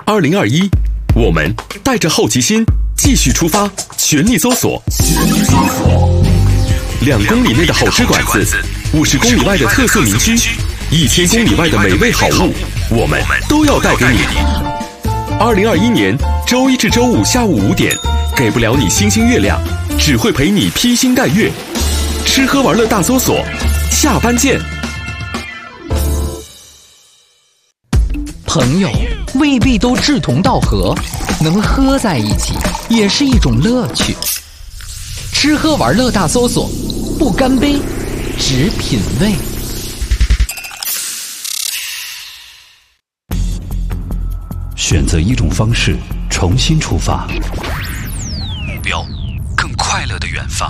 2021，我们带着好奇心继续出发，全力搜索。2公里内的好吃馆子，50公里外的特色民居，1000公里外的美味好物，我们都要带给你。2021年周一至周五下午5点，给不了你星星月亮，只会陪你披星戴月。吃喝玩乐大搜索，下班见。 朋友未必都志同道合，能喝在一起也是一种乐趣。吃喝玩乐大搜索，不干杯，只品味。 选择一种方式，重新出发，目标更快乐的远方。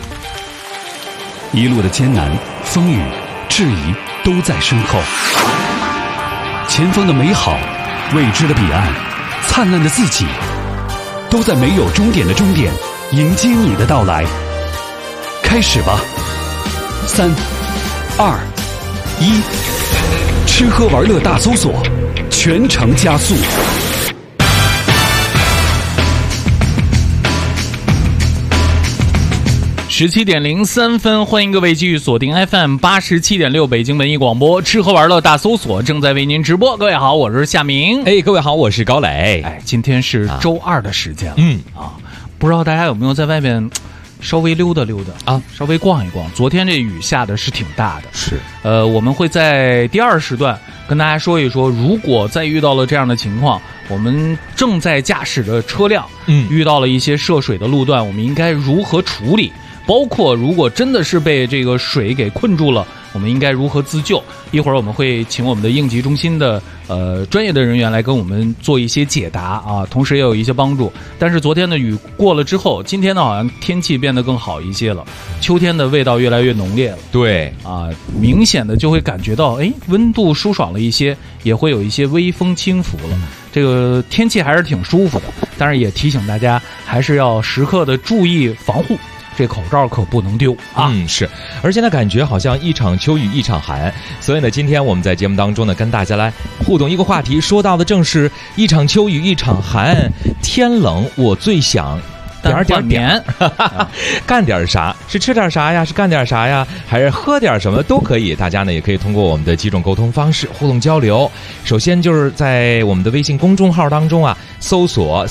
一路的艰难、风雨、质疑都在身后，前方的美好、未知的彼岸、灿烂的自己，都在没有终点的终点迎接你的到来。开始吧，3、2、1，吃喝玩乐大搜索，全程加速。 17点03分，欢迎各位继续锁定 FM 87.6北京文艺广播，吃喝玩乐大搜索正在为您直播。各位好，我是夏明。 各位好，我是高磊。 今天是周2的时间了。不知道大家有没有在外面稍微溜达溜达啊，稍微逛一逛。昨天这雨下的是挺大的， 是。 我们会在第2时段跟大家说一说，如果再遇到了这样的情况，我们正在驾驶的车辆，遇到了一些涉水的路段，我们应该如何处理？包括如果真的是被这个水给困住了，我们应该如何自救？一会儿我们会请我们的应急中心的专业的人员来跟我们做一些解答啊，同时也有一些帮助。但是昨天的雨过了之后，今天呢好像天气变得更好一些了，秋天的味道越来越浓烈了。 对啊，明显的就会感觉到，温度舒爽了一些，也会有一些微风轻拂了。这个天气还是挺舒服的，但是也提醒大家还是要时刻的注意防护。这口罩可不能丢啊！ 是，而且呢，感觉好像一场秋雨一场寒，所以呢，今天我们在节目当中呢，跟大家来互动一个话题，说到的正是一场秋雨一场寒，天冷我最想点棉，干点啥？是吃点啥呀？是干点啥呀？还是喝点什么都可以。大家呢也可以通过我们的几种沟通方式互动交流。首先就是在我们的微信公众号当中啊，搜索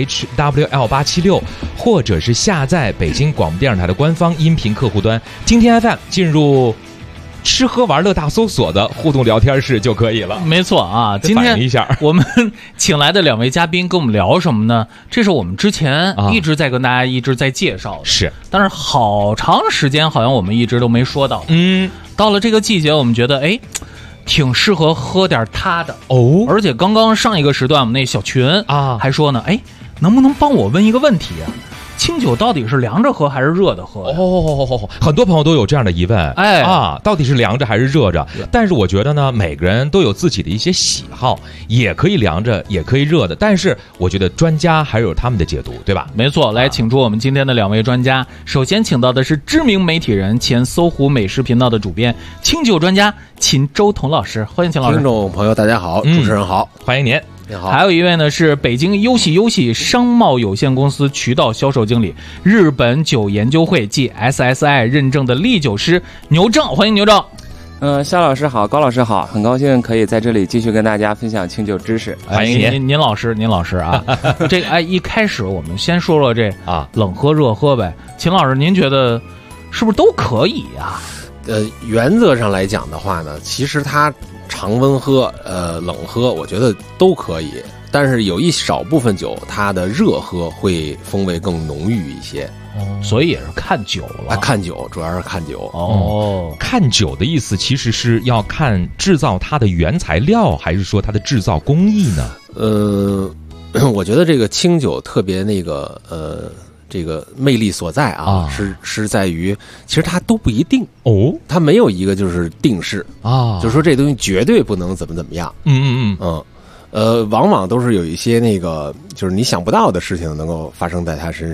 CHWL876，或者是下载北京广播电视台的官方音频客户端今天 FM， 进入吃喝玩乐大搜索的互动聊天室就可以了。 没错啊，今天我们请来的2位嘉宾跟我们聊什么呢？这是我们之前一直在跟大家一直在介绍的， 是， 但是好长时间好像我们一直都没说到。到了这个季节，我们觉得挺适合喝点它的哦。而且刚刚上一个时段，我们那小群啊还说呢，能不能帮我问一个问题啊？清酒到底是凉着喝还是热的喝？ 很多朋友都有这样的疑问，到底是凉着还是热着？但是我觉得呢，每个人都有自己的一些喜好，也可以凉着，也可以热的。但是我觉得专家还有他们的解读，对吧？ 没错，来请出我们今天的2位专家。首先请到的是知名媒体人、前搜狐美食频道的主编、清酒专家秦周彤老师，欢迎秦老师。 听众朋友大家好，主持人好， 欢迎您。 还有一位呢是北京优喜商贸有限公司渠道销售经理，日本酒研究会即 SSI 认证的唎酒师牛正，欢迎牛正。 肖老师好，高老师好，很高兴可以在这里继续跟大家分享清酒知识。 欢迎您老师啊。这个一开始我们先说说这冷喝热喝呗。秦老师，您觉得是不是都可以啊？ 原则上来讲的话呢，其实它常温喝冷喝我觉得都可以，但是有一少部分酒它的热喝会风味更浓郁一些。 所以也是看酒了。 看酒主要是看酒。 看酒的意思其实是要看制造它的原材料，还是说它的制造工艺呢？ 我觉得这个清酒特别这个魅力所在是在于，其实它都不一定它没有一个就是定式就是说这东西绝对不能怎么样。往往都是有一些就是你想不到的事情能够发生在它身上。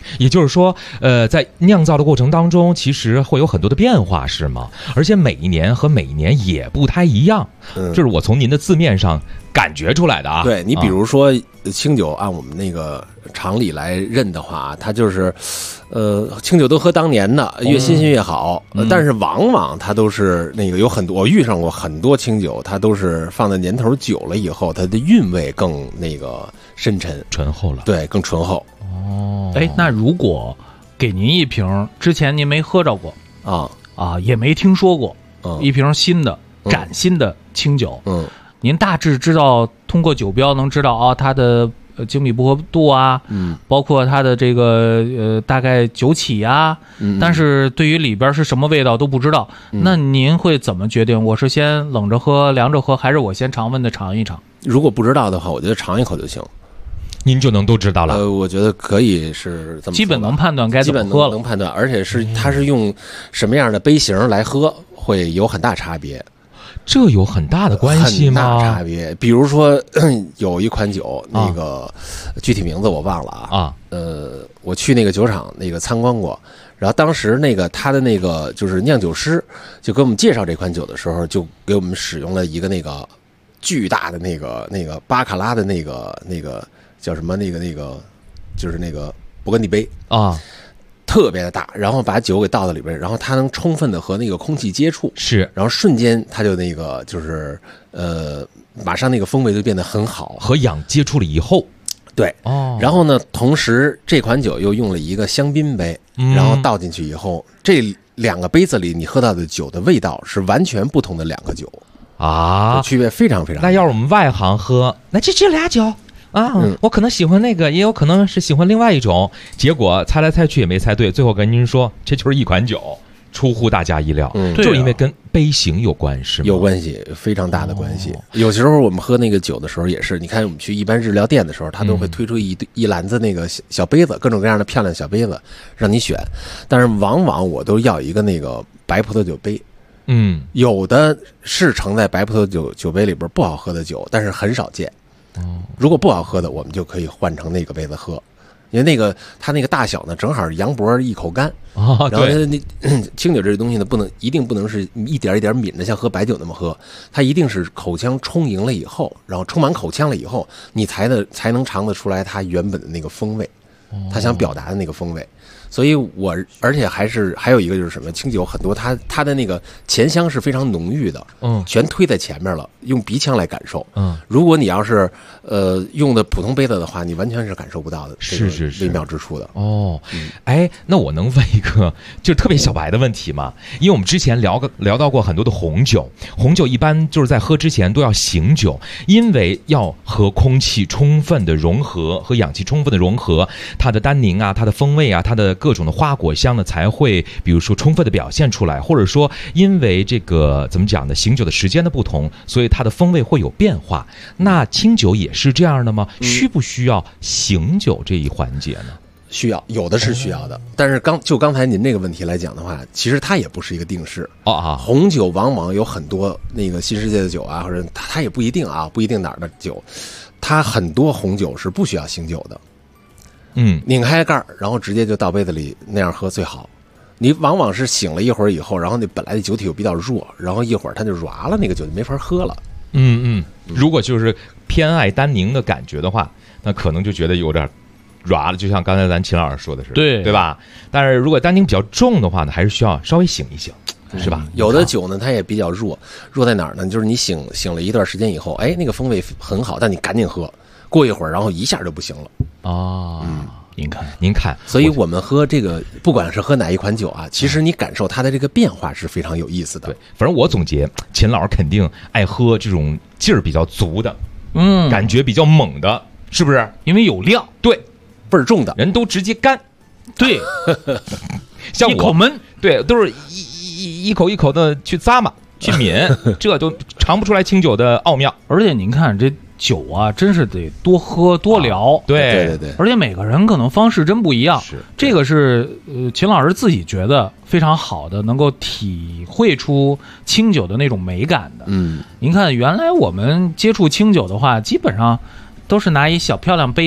也就是说，在酿造的过程当中，其实会有很多的变化，是吗？而且每一年和每一年也不太一样，这是我从您的字面上感觉出来的啊。 对，你比如说清酒，按我们那个常理来认的话，它就是，清酒都喝当年的，越新鲜越好。但是往往它都是那个有很多，我遇上过很多清酒，它都是放的年头久了以后，它的韵味更那个深沉、 醇厚了。 对，更醇厚。 哦， 哎，那如果给您一瓶之前您没喝着过也没听说过，一瓶新的崭新的清酒，您大致知道通过酒标能知道它的精米步合度啊，包括它的这个大概酒起啊，但是对于里边是什么味道都不知道，那您会怎么决定？我是先冷着喝、凉着喝，还是我先常温的尝一尝？ 如果不知道的话，我觉得尝一口就行。 您就能都知道了。 我觉得可以是这么， 基本能判断该怎么喝了， 能判断，而且它是用什么样的杯型来喝，会有很大差别。 这有很大的关系吗？ 很大差别。比如说有一款酒，那个具体名字我忘了啊。我去那个酒厂那个参观过，然后当时那个他的那个就是酿酒师就给我们介绍这款酒的时候，就给我们使用了一个那个巨大的那个巴卡拉的那个叫什么那个就是那个勃艮第杯啊。特别的大，然后把酒给倒到里边，然后它能充分的和那个空气接触， 是， 然后瞬间它就那个就是马上那个风味就变得很好， 和氧接触了以后， 对，然后呢，同时这款酒又用了一个香槟杯，然后倒进去以后，这两个杯子里你喝到的酒的味道是完全不同的两个酒啊，区别非常非常大。 那要是我们外行喝，那这俩酒。我可能喜欢那个，也有可能是喜欢另外一种，结果猜来猜去也没猜对，最后跟您说这就是一款酒，出乎大家意料，就是因为跟杯型有关，是吗？ 有关系，非常大的关系。有时候我们喝那个酒的时候也是，你看我们去一般日料店的时候，他都会推出一篮子那个小杯子，各种各样的漂亮小杯子让你选，但是往往我都要一个那个白葡萄酒杯。有的是盛在白葡萄酒杯里边不好喝的酒，但是很少见。如果不好喝的，我们就可以换成那个杯子喝，因为那个它那个大小呢，正好杨博一口干然后清酒这东西呢，一定不能是一点一点抿着像喝白酒那么喝，它一定是口腔充盈了以后，然后充满口腔了以后，你才能尝得出来它原本的那个风味，它想表达的那个风味。所以而且还有一个就是什么，清酒很多它的那个前香是非常浓郁的，全推在前面了，用鼻腔来感受。如果你要是用的普通杯子的话，你完全是感受不到的，是微妙之处的。 哎，那我能问一个就是特别小白的问题吗？因为我们之前聊到过很多的红酒一般就是在喝之前都要醒酒，因为要和空气充分的融合，和氧气充分的融合，它的单宁啊，它的风味啊，它的各种的花果香呢才会比如说充分的表现出来，或者说因为这个怎么讲呢，醒酒的时间的不同，所以它的风味会有变化。那清酒也是这样的吗？需不需要醒酒这一环节呢？ 需要，有的是需要的，但是刚才您这个问题来讲的话，其实它也不是一个定式红酒往往有很多那个新世界的酒啊，或者它也不一定不一定哪儿的酒，它很多红酒是不需要醒酒的。拧开盖儿，然后直接就倒杯子里那样喝最好。你往往是醒了一会儿以后，然后那本来的酒体又比较弱，然后一会儿它就软了，那个酒就没法喝了。 如果就是偏爱单宁的感觉的话，那可能就觉得有点软了，就像刚才咱秦老师说的是，对吧？但是如果单宁比较重的话呢，还是需要稍微醒一醒，是吧？ 有的酒呢，它也比较弱在哪儿呢？就是你醒了一段时间以后，那个风味很好，但你赶紧喝，过一会儿然后一下就不行了。 您看， 所以我们喝这个，不管是喝哪一款酒啊，其实你感受它的这个变化是非常有意思的。 对，反正我总结，秦老师肯定爱喝这种劲儿比较足的，感觉比较猛的，是不是？ 因为有量， 对， 倍儿重的， 人都直接干， 对， 像我一口闷， 对，都是一口一口的去咂嘛，去抿，这都尝不出来清酒的奥妙。 而且您看这酒啊，真是得多喝多聊， 对， 而且每个人可能方式真不一样，这个是秦老师自己觉得非常好的，能够体会出清酒的那种美感的。您看原来我们接触清酒的话，基本上都是拿一小漂亮杯子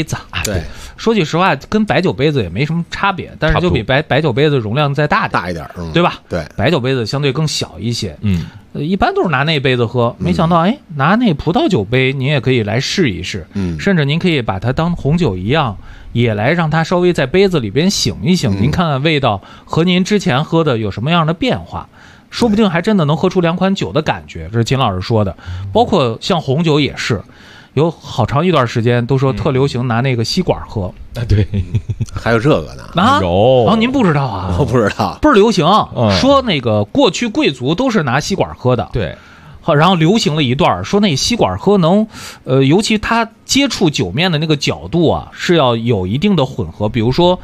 对， 说句实话，跟白酒杯子也没什么差别，但是就比白酒杯子容量再大一点， 对吧？ 对， 白酒杯子相对更小一些。一般都是拿那杯子喝，没想到拿那葡萄酒杯，您也可以来试一试。甚至您可以把它当红酒一样，也来让它稍微在杯子里边醒一醒，您看看味道和您之前喝的有什么样的变化。说不定还真的能喝出2款酒的感觉，这是金老师说的。包括像红酒也是，有好长一段时间都说特流行拿那个吸管喝。 对， 还有这个呢？ 有您不知道啊？ 我不知道， 倍儿流行。说那个过去贵族都是拿吸管喝的。 对， 然后流行了一段，说那吸管喝能，尤其它接触酒面的那个角度啊，是要有一定的混合，比如说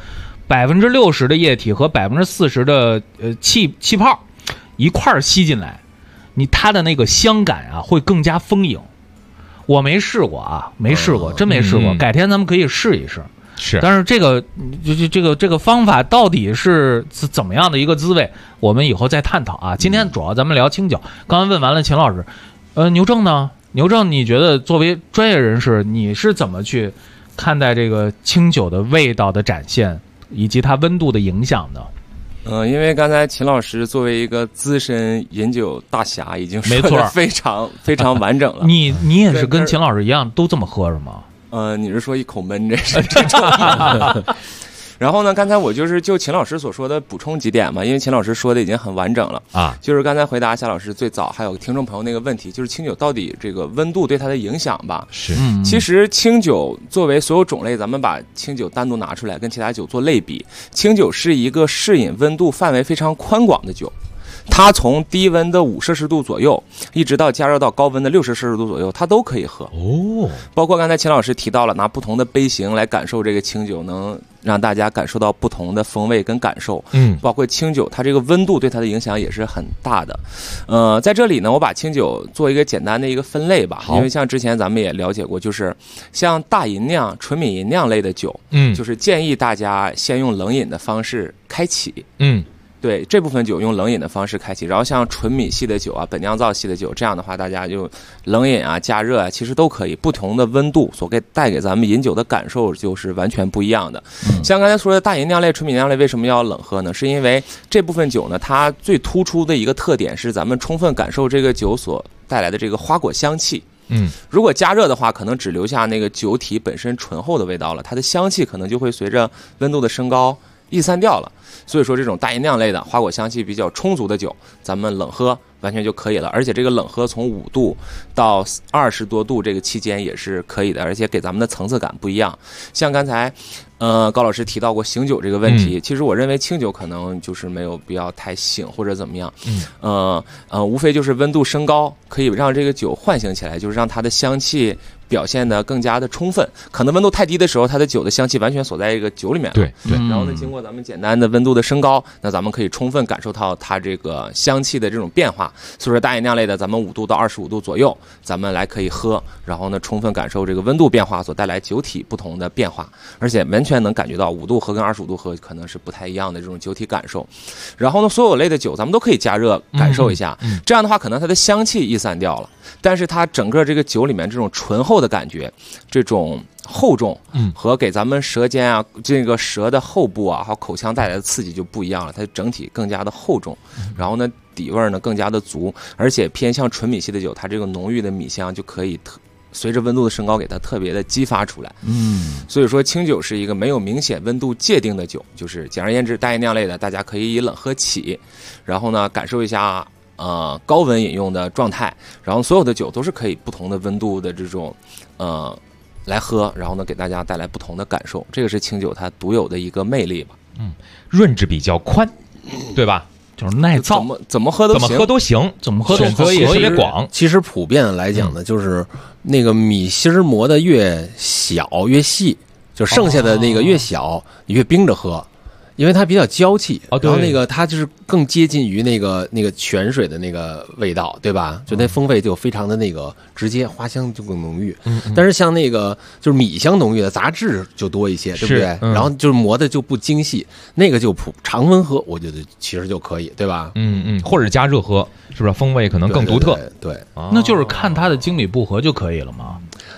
60%的液体和40%的气泡。一块儿吸进来，它的那个香感啊会更加丰盈。我没试过啊，真没试过。改天咱们可以试一试。 是， 但是这个方法到底是怎么样的一个滋味，我们以后再探讨啊。今天主要咱们聊清酒。刚才问完了秦老师，牛正呢？牛正，你觉得作为专业人士，你是怎么去看待这个清酒的味道的展现以及它温度的影响呢？ 因为刚才秦老师作为一个资深饮酒大侠，已经说的非常非常完整了。 你也是跟秦老师一样都这么喝是吗？ 你是说一口闷，这是这种。然后呢，刚才我就秦老师所说的补充几点嘛，因为秦老师说的已经很完整了啊。就是刚才回答夏老师最早还有听众朋友那个问题，就是清酒到底这个温度对它的影响吧？ 是。 其实清酒作为所有种类，咱们把清酒单独拿出来跟其他酒做类比，清酒是一个适饮温度范围非常宽广的酒。它从低温的5摄氏度左右，一直到加热到高温的60摄氏度左右，它都可以喝。包括刚才秦老师提到了拿不同的杯型来感受这个清酒，能让大家感受到不同的风味跟感受。包括清酒它这个温度对它的影响也是很大的。在这里呢，我把清酒做一个简单的一个分类吧，因为像之前咱们也了解过，就是像大吟酿、纯米吟酿类的酒，就是建议大家先用冷饮的方式开启。对，这部分酒用冷饮的方式开启，然后像纯米系的酒啊、本酿造系的酒，这样的话大家就冷饮啊、加热啊，其实都可以。不同的温度所带给咱们饮酒的感受就是完全不一样的。像刚才说的大吟酿类、纯米酿类为什么要冷喝呢？是因为这部分酒呢，它最突出的一个特点是咱们充分感受这个酒所带来的这个花果香气。如果加热的话，可能只留下那个酒体本身醇厚的味道了，它的香气可能就会随着温度的升高逸散掉了。所以说这种大吟酿类的花果香气比较充足的酒，咱们冷喝完全就可以了。而且这个冷喝从5度到20多度这个期间也是可以的，而且给咱们的层次感不一样。像刚才高老师提到过醒酒这个问题，其实我认为清酒可能就是没有必要太醒或者怎么样。无非就是温度升高可以让这个酒唤醒起来，就是让它的香气表现得更加的充分。可能温度太低的时候，它的酒的香气完全锁在一个酒里面了。 对。 然后呢，经过咱们简单的温度的升高，那咱们可以充分感受到它这个香气的这种变化。所以说大吟酿类的，咱们5度到25度左右，咱们来可以喝，然后呢，充分感受这个温度变化所带来酒体不同的变化，而且完全能感觉到5度喝跟25度喝可能是不太一样的这种酒体感受。然后呢，所有类的酒咱们都可以加热感受一下，这样的话可能它的香气逸散掉了，但是它整个这个酒里面这种醇厚的感觉，这种厚重，和给咱们舌尖啊，这个舌的后部啊，还有口腔带来的刺激就不一样了，它整体更加的厚重，然后呢，底味呢更加的足，而且偏向纯米系的酒，它这个浓郁的米香就可以随着温度的升高给它特别的激发出来。所以说清酒是一个没有明显温度界定的酒，就是简而言之，大吟酿类的大家可以以冷喝起，然后呢感受一下高温饮用的状态，然后所有的酒都是可以不同的温度的这种来喝，然后呢给大家带来不同的感受，这个是清酒它独有的一个魅力吧。 润质比较宽，对吧？ 就是耐造， 怎么喝都行， 怎么喝都选择也特别广。 其实普遍来讲呢，就是那个米芯磨的越小越细，就剩下的那个越小，你越冰着喝。因为它比较娇气，然后那个它就是更接近于那个泉水的那个味道，对吧？就那风味就非常的那个直接，花香就更浓郁。但是像那个就是米香浓郁的杂质就多一些，对不对？然后就是磨的就不精细，那个就常温喝，我觉得其实就可以，对吧？ 或者加热喝，是不是风味可能更独特？ 对， 那就是看它的精米步合就可以了吗？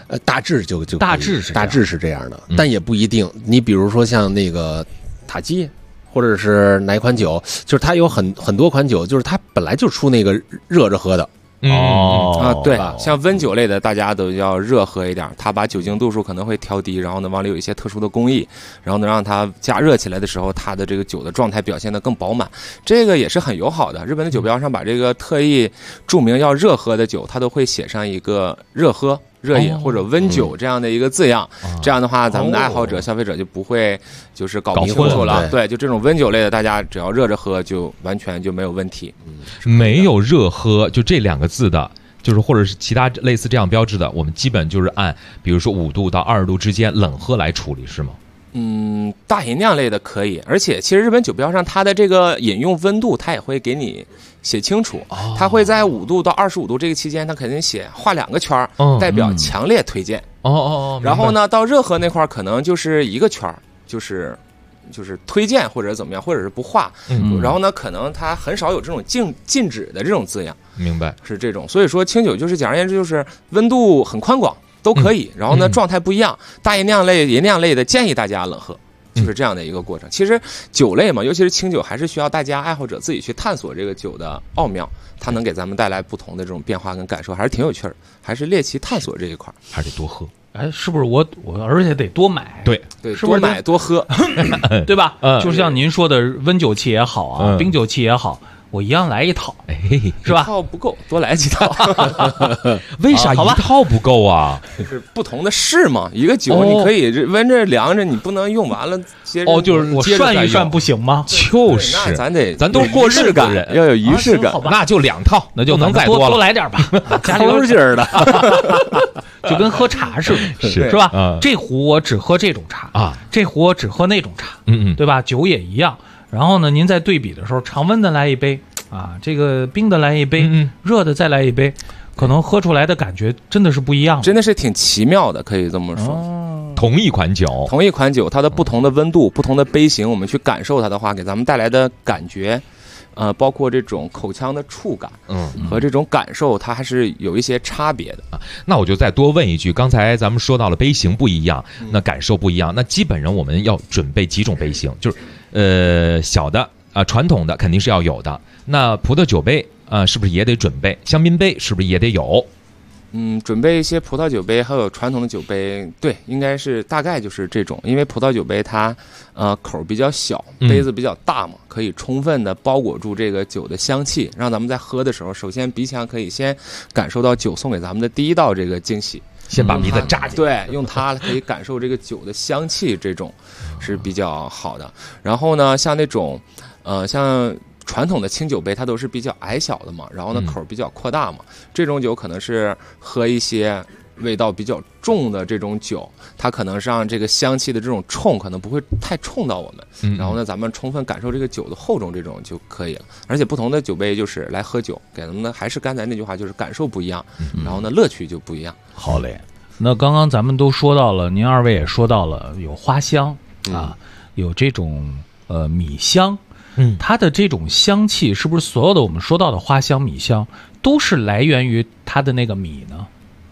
大致就大致是这样的，但也不一定。你比如说像那个塔基，或者是哪款酒，就是它有很多款酒，就是它本来就出那个热着喝的。 对，像温酒类的，大家都要热喝一点，它把酒精度数可能会调低，然后呢，往里有一些特殊的工艺，然后呢，让它加热起来的时候，它的这个酒的状态表现得更饱满，这个也是很友好的。日本的酒标上把这个特意注明要热喝的酒，它都会写上一个热喝、热饮或者温酒这样的一个字样，这样的话，咱们的爱好者、消费者就不会就是搞不清楚了。对，就这种温酒类的，大家只要热着喝，就完全就没有问题。 没有热喝，就这2个字的，就是或者是其他类似这样标志的，我们基本就是按比如说5度到20度之间冷喝来处理，是吗？ 大吟酿类的可以，而且其实日本酒标上它的这个饮用温度，它也会给你写清楚，它会在5度到25度这个期间，它肯定画2个圈，代表强烈推荐。然后呢，到热喝那块可能就是1个圈，就是推荐或者怎么样，或者是不画。然后呢，可能它很少有这种禁止的这种字样。 明白， 是这种。所以说清酒就是简而言之就是温度很宽广。都可以，然后呢，状态不一样。大吟酿类的建议大家冷喝，就是这样的一个过程。其实酒类嘛，尤其是清酒，还是需要大家爱好者自己去探索这个酒的奥妙，它能给咱们带来不同的这种变化跟感受，还是挺有趣儿。还是猎奇探索这一块， 还是得多喝。 哎，是不是我而且得多买？ 对， 是不是多买多喝， 对吧？就像您说的，温酒器也好啊，冰酒器也好。我一样来一套，是吧？ 一套不够，多来几套。 为啥一套不够啊？ 就是不同的试嘛，一个酒你可以温着凉着，你不能用完了接着。 就是我涮一涮不行吗？ 就是， 那咱都是过日感，要有仪式感。 那就2套，那就能再多了， 多来点吧，加油劲儿的， 就跟喝茶似的，是吧？这壶我只喝这种茶啊，这壶我只喝那种茶，对吧？酒也一样。然后呢，您在对比的时候，常温的来一杯啊，这个冰的来一杯，热的再来一杯，可能喝出来的感觉真的是不一样的， 真的是挺奇妙的，可以这么说。 同一款酒，它的不同的温度、不同的杯型，我们去感受它的话，给咱们带来的感觉，包括这种口腔的触感，和这种感受，它还是有一些差别的啊。 那我就再多问一句，刚才咱们说到了杯型不一样，那感受不一样，那基本上我们要准备几种杯型，就是小的传统的肯定是要有的。那葡萄酒杯是不是也得准备？香槟杯是不是也得有？ 准备一些葡萄酒杯，还有传统的酒杯，对，应该是大概就是这种。因为葡萄酒杯它口比较小，杯子比较大嘛，可以充分的包裹住这个酒的香气，让咱们在喝的时候，首先鼻腔可以先感受到酒送给咱们的第一道这个惊喜， 先把鼻子扎进去， 对，用它可以感受这个酒的香气，这种是比较好的。然后呢，像那种像传统的清酒杯它都是比较矮小的嘛，然后呢口比较扩大嘛，这种酒可能是喝一些味道比较重的这种酒，它可能是让这个香气的这种冲可能不会太冲到我们，然后呢咱们充分感受这个酒的厚重，这种就可以了。而且不同的酒杯就是来喝酒，给咱们的还是刚才那句话，就是感受不一样，然后呢乐趣就不一样。 好嘞，那刚刚咱们都说到了，您二位也说到了有花香啊，有这种米香。它的这种香气是不是所有的我们说到的花香、米香都是来源于它的那个米呢？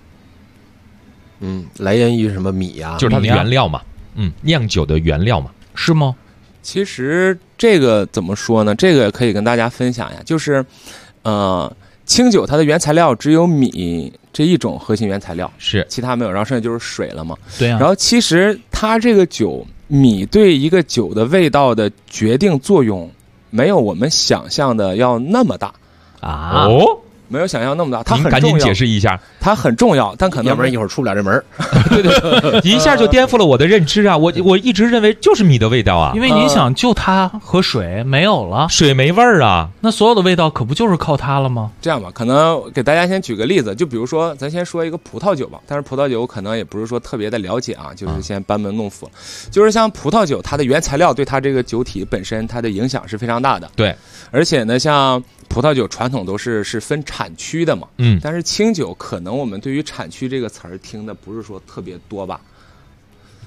来源于什么米呀？ 就是它的原料嘛，酿酒的原料嘛， 是吗？ 其实这个怎么说呢？这个可以跟大家分享呀，就是清酒它的原材料只有米这一种核心原材料， 是其他没有，然后剩下就是水了嘛。 对啊。 然后其实它这个酒，米对一个酒的味道的决定作用，没有我们想象的要那么大啊。 没有想象那么大，它很重要。 您赶紧解释一下， 它很重要，但可能要不然一会儿出不了这门。 对，一下就颠覆了我的认知啊！我一直认为就是米的味道啊， 因为您想，就它和水没有了， 水没味儿啊， 那所有的味道可不就是靠它了吗？ 这样吧，可能给大家先举个例子，就比如说，咱先说一个葡萄酒吧，但是葡萄酒我可能也不是说特别的了解啊，就是先班门弄斧。就是像葡萄酒，它的原材料对它这个酒体本身它的影响是非常大的。 对， 而且呢，像葡萄酒传统都是分产区的嘛，但是清酒可能我们对于产区这个词儿听的不是说特别多吧，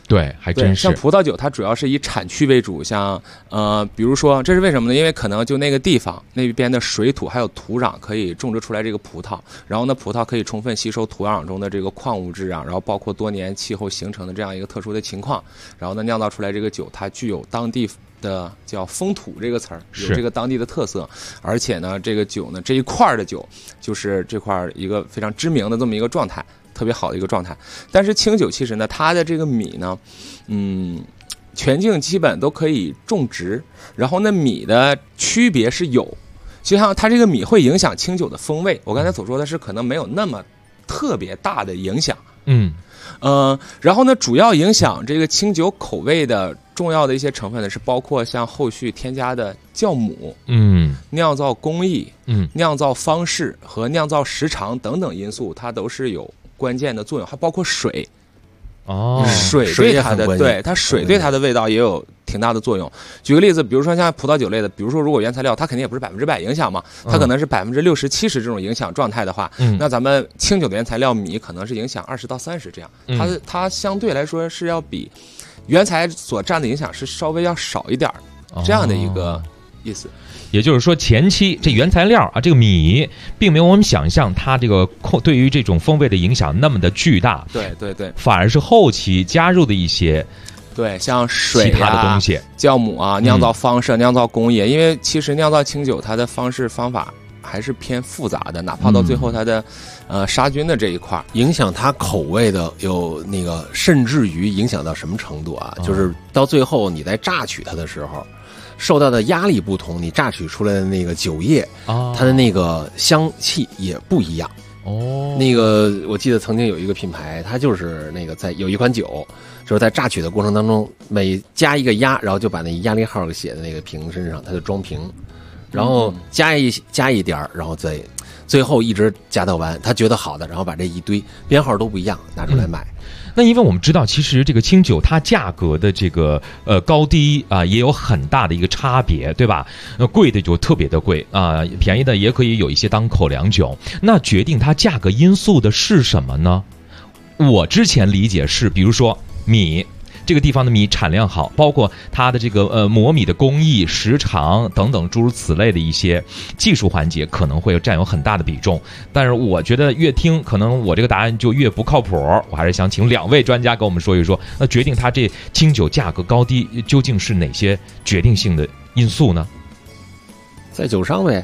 对，还真是。 像葡萄酒，它主要是以产区为主，像比如说，这是为什么呢？因为可能就那个地方那边的水土还有土壤可以种植出来这个葡萄，然后呢，葡萄可以充分吸收土壤中的这个矿物质啊，然后包括多年气候形成的这样一个特殊的情况，然后呢，酿造出来这个酒，它具有当地的叫风土这个词儿，有这个当地的特色，而且呢，这个酒呢，这一块的酒就是这块一个非常知名的这么一个状态。特别好的一个状态，但是清酒其实呢，它的这个米呢，全境基本都可以种植，然后呢，米的区别是有，就像它这个米会影响清酒的风味。我刚才所说的是可能没有那么特别大的影响，然后呢，主要影响这个清酒口味的重要的一些成分呢，是包括像后续添加的酵母、酿造工艺、酿造方式和酿造时长等等因素，它都是有关键的作用，还包括水。水对它的水对它的味道也有挺大的作用。举个例子，比如说像葡萄酒类的，比如说如果原材料它肯定也不是100%影响嘛，它可能是60%、70%这种影响状态的话，那咱们清酒的原材料米可能是影响20%到30%这样，它相对来说是要比原材所占的影响是稍微要少一点这样的一个意思。 也就是说，前期这原材料啊，这个米并没有我们想象它这个对于这种风味的影响那么的巨大。 对， 反而是后期加入的一些像水其他的东西、 酵母啊、酿造方式、酿造工艺，因为其实酿造清酒它的方式方法还是偏复杂的，哪怕到最后它的杀菌的这一块， 影响它口味的有那个，甚至于影响到什么程度啊？就是到最后你在榨取它的时候。受到的压力不同，你榨取出来的那个酒液，它的那个香气也不一样。那个我记得曾经有一个品牌，它就是那个有一款酒，就是在榨取的过程当中，每加一个压，然后就把那压力号给写在那个瓶身上，它就装瓶，然后加一点，然后再最后一直加到完，他觉得好的，然后把这一堆编号都不一样拿出来卖。 那因为我们知道，其实这个清酒它价格的这个高低啊，也有很大的一个差别，对吧？贵的就特别的贵啊，便宜的也可以有一些当口粮酒。那决定它价格因素的是什么呢？我之前理解是，比如说米。这个地方的米产量好，包括它的这个磨米的工艺、时长等等诸如此类的一些技术环节，可能会占有很大的比重。但是我觉得越听，可能我这个答案就越不靠谱。我还是想请2位专家给我们说一说，那决定它这清酒价格高低究竟是哪些决定性的因素呢？ 在酒商呗。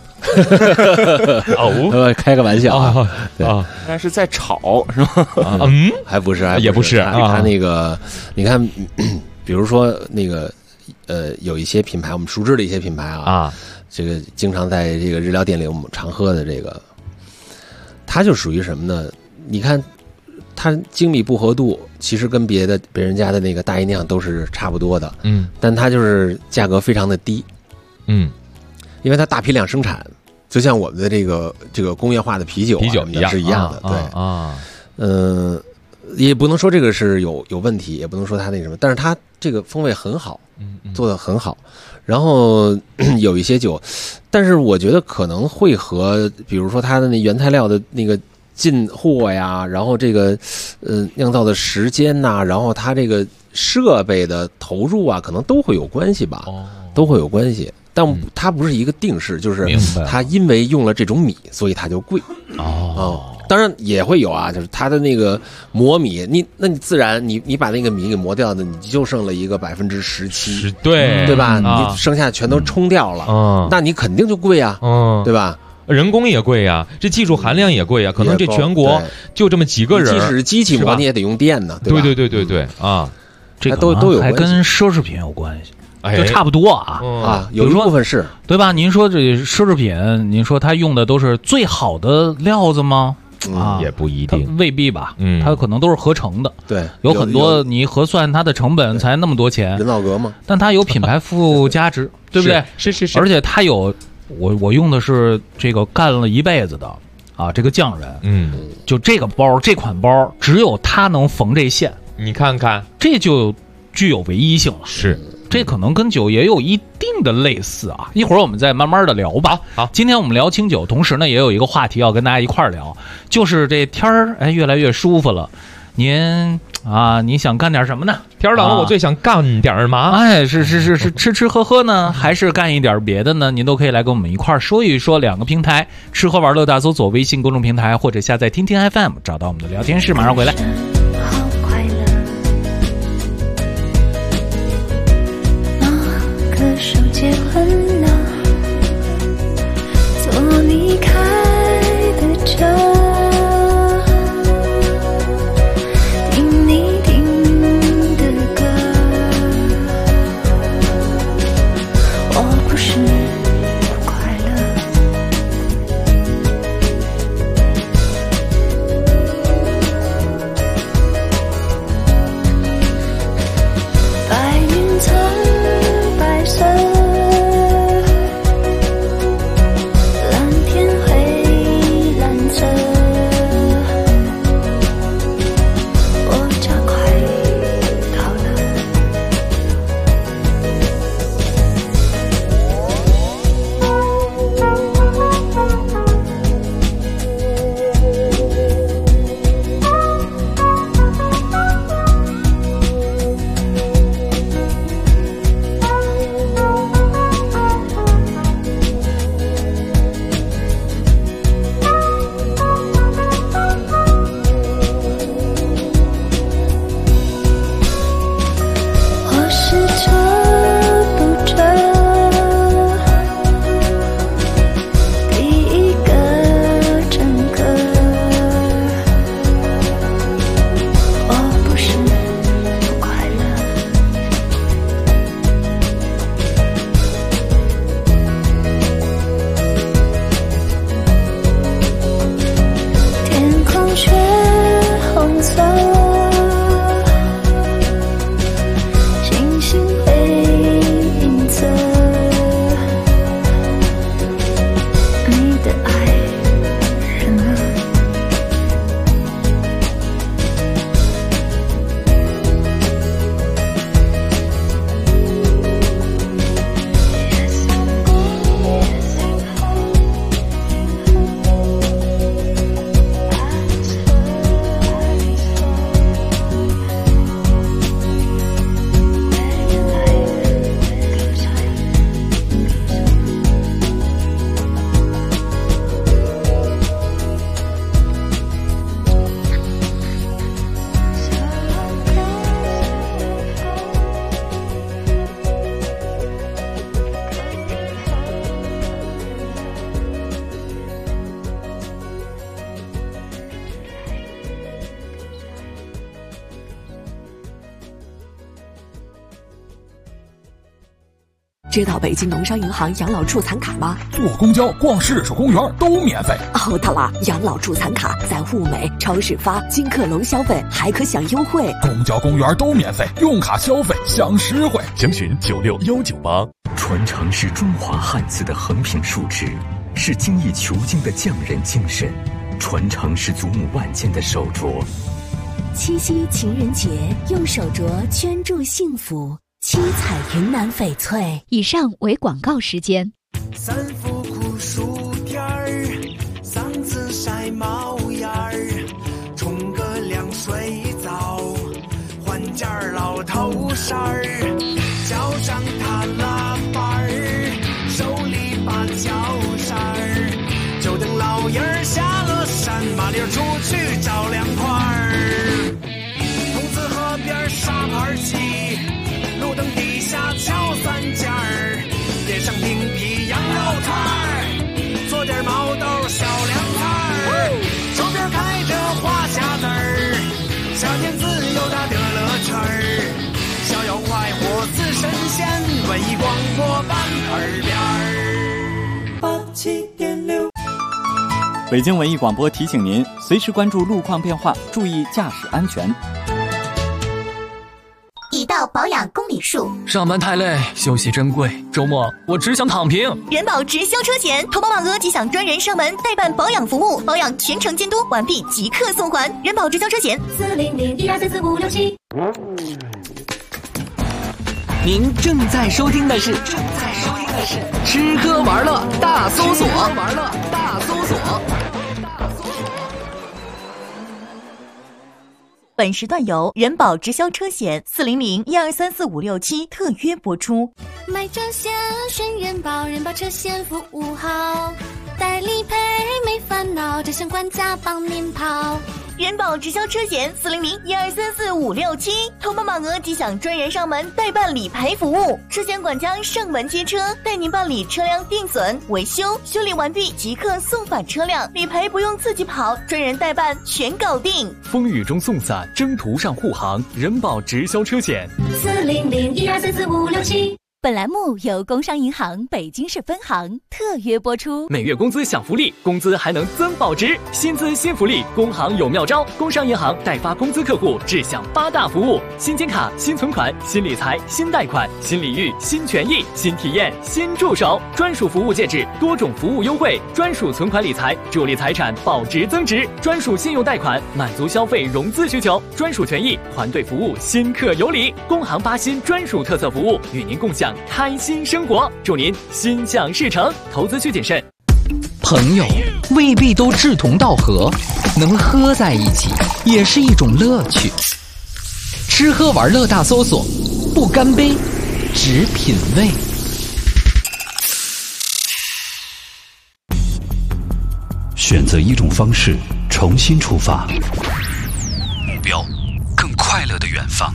开个玩笑啊！ 但是在炒是吧？ 还不是， 也不是。 他那个，你看，比如说那个，有一些品牌，我们熟知的一些品牌啊，这个经常在这个日料店里我们常喝的这个，它就属于什么呢？你看，它精米不合度，其实跟别人家的那个大吟酿都是差不多的，但它就是价格非常的低，因为它大批量生产，就像我们的这个工业化的啤酒是一样的，对也不能说这个是有问题，也不能说它那什么，但是它这个风味很好，做得很好。然后有一些酒，但是我觉得可能会和比如说它的那原材料的那个进货呀，然后这个酿造的时间呐，然后它这个设备的投入啊，可能都会有关系吧，都会有关系。但它不是一个定式，就是它因为用了这种米，所以它就贵。当然也会有啊，就是它的那个磨米，你自然你把那个米给磨掉的，你就剩了一个17%，对吧？你剩下全都冲掉了，那你肯定就贵啊，对吧？ 人工也贵呀，这技术含量也贵呀，可能这全国就这么几个人， 即使机器磨你也得用电呢，对吧？ 对啊， 这个都有关系， 还跟奢侈品有关系。就差不多啊， 有一部分是对吧？您说这奢侈品，您说它用的都是最好的料子吗？ 也不一定， 未必吧。它可能都是合成的。 对， 有很多你核算它的成本才那么多钱， 人造革嘛。 但它有品牌附加值，对不对？ 是。 而且它有，我用的是这个干了一辈子的啊，这个匠人。就这个包，这款包只有他能缝这线。 你看看， 这就具有唯一性了。 是。 这可能跟酒也有一定的类似啊，一会儿我们再慢慢的聊吧。 好， 今天我们聊清酒，同时呢也有一个话题要跟大家一块儿聊，就是这天儿越来越舒服了，您啊，你想干点什么呢？ 天冷了，我最想干点嘛？ 哎，是吃吃喝喝呢，还是干一点别的呢？您都可以来跟我们一块儿说一说。两个平台，吃喝玩乐大搜索微信公众平台，或者下载听听 FM， 找到我们的聊天室，马上回来。 手结婚了，做离开的车，听你听的歌，我不是不快乐。白云层白色，蓝天灰蓝色，我加快到了。我是车不车，第一个乘客，我不是不快乐。天空却红色，星星会映色，你的爱人啊。 知道北京农商银行养老助残卡吗？ 坐公交、逛市属公园都免费。 哦，对了，养老助残卡在物美、超市发、金客隆消费还可享优惠。 公交、公园都免费，用卡消费享实惠。 详询96198。传承是中华汉字的横平竖直，是精益求精的匠人精神，传承是祖母万千的手镯。 七夕情人节，用手镯圈住幸福。七彩云南翡翠。 以上为广告时间。 三伏酷暑天儿，嗓子晒冒烟儿，冲个凉水澡，换件老头衫儿，脚上踏拉板儿，手里把脚扇儿，就等老爷儿下了山，麻溜出去找凉快儿。筒子河边沙盘棋，路灯底下敲三尖儿，点上冰皮羊肉串儿，做点毛豆小凉菜儿，手边开着花匣子儿，夏天自由它的乐趣儿，逍遥快活似神仙，文艺广播版耳边儿87.6。 北京文艺广播提醒您，随时关注路况变化，注意驾驶安全。 已到保养公里数。 上班太累，休息珍贵，周末我只想躺平。 人保直销车险，投保满额即享专人上门代办保养服务，保养全程监督，完毕即刻送还。人保直销车险40012444567。 您正在收听的是吃喝玩乐大搜索。 本时段由人保直销车险400-1234567特约播出。 买车险选人保，人保车险服务好，代理赔没烦恼，车险管家帮您跑。 人保直销车险400-1234567，投保满额即享专人上门代办理赔服务，车险管家上门接车，带您办理车辆定损、维修，修理完毕即刻送返车辆，理赔不用自己跑，专人代办全搞定。 风雨中送伞，征途上护航，人保直销车险 400-1234567。 本栏目由工商银行北京市分行特约播出。 每月工资享福利，工资还能增保值，薪资新福利，工行有妙招。工商银行代发工资客户只享8大服务：新金卡、新存款、新理财、新贷款、新礼遇、新权益、新体验、新助手，专属服务戒指，多种服务优惠，专属存款理财，助力财产保值增值，专属信用贷款，满足消费融资需求，专属权益，团队服务，新客有礼。工行8新专属特色服务，与您共享开心生活，祝您心想事成，投资需谨慎。 朋友未必都志同道合，能喝在一起也是一种乐趣。吃喝玩乐大搜索，不干杯，只品味。 选择一种方式，重新出发，目标更快乐的远方。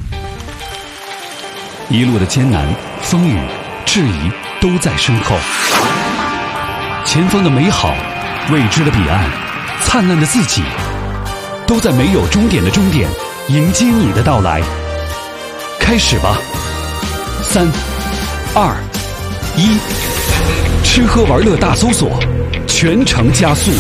一路的艰难、风雨、质疑都在身后，前方的美好、未知的彼岸、灿烂的自己，都在没有终点的终点迎接你的到来。开始吧，3、2、1，吃喝玩乐大搜索，全程加速。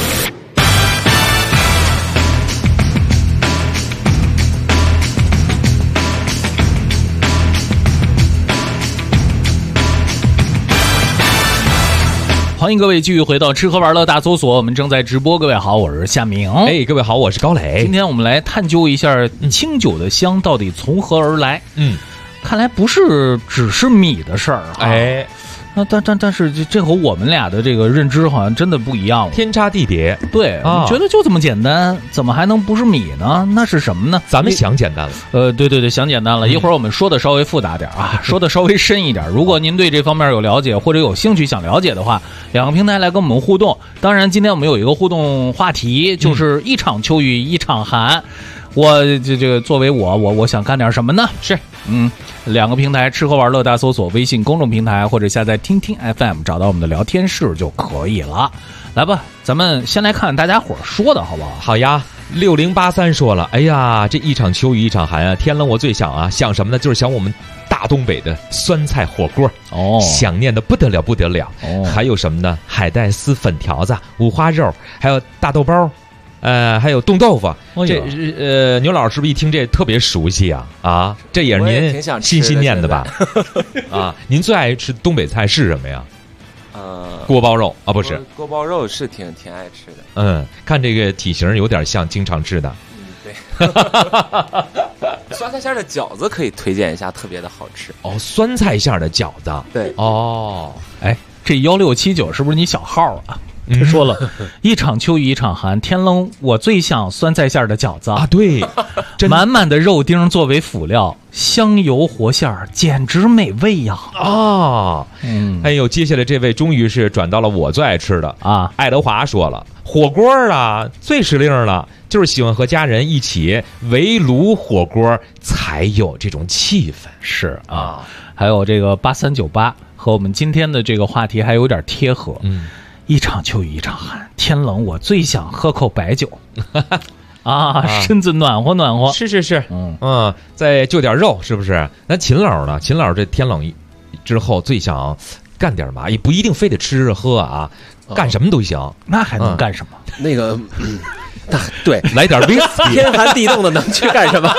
欢迎各位继续回到吃喝玩乐大搜索，我们正在直播。各位好，我是夏明。 各位好，我是高磊。 今天我们来探究一下清酒的香到底从何而来。看来不是只是米的事儿啊。那但是这和我们俩的这个认知好像真的不一样了， 天差地别。 对，我觉得就这么简单，怎么还能不是米呢？那是什么呢？ 咱们想简单了。 对，想简单了。一会儿我们说的稍微复杂点啊，说的稍微深一点。如果您对这方面有了解或者有兴趣想了解的话，两个平台来跟我们互动。当然，今天我们有一个互动话题，就是一场秋雨一场寒。我这个作为我想干点什么呢？ 是， 两个平台吃喝玩乐大搜索，微信公众平台或者下载听听 FM 找到我们的聊天室就可以了。来吧，咱们先来看大家伙说的好不好？ 好呀，6083说了，哎呀，这一场秋雨一场寒啊，天冷我最想啊，想什么呢？就是想我们大东北的酸菜火锅想念的不得了不得了。还有什么呢？海带丝粉条子、五花肉，还有大豆包。还有冻豆腐，这牛老师是不是一听这特别熟悉啊？这也是您心心念的吧？啊，您最爱吃东北菜是什么呀？锅包肉啊，不是锅包肉是挺爱吃的。 看这个体型有点像经常吃的。 对。酸菜馅的饺子可以推荐一下，特别的好吃。 酸菜馅的饺子。 对。 这1679是不是你小号啊？他说了，一场秋雨一场寒，天冷我最想酸菜馅的饺子啊！对， 满满的肉丁作为辅料，香油活馅儿，简直美味呀！ 哎呦，接下来这位终于是转到了我最爱吃的啊！爱德华说了，火锅啊，最时令了，就是喜欢和家人一起围炉火锅，才有这种气氛。 是啊，还有这个8398和我们今天的这个话题还有点贴合。一场秋雨一场寒，天冷我最想喝口白酒身子暖和暖和。 是，再就点肉，是不是？那秦老呢？秦老这天冷之后最想干点嘛？也不一定非得吃喝啊，干什么都行。 那还能干什么？ 那个，对， 来点威士忌， 天寒地冻的能去干什么？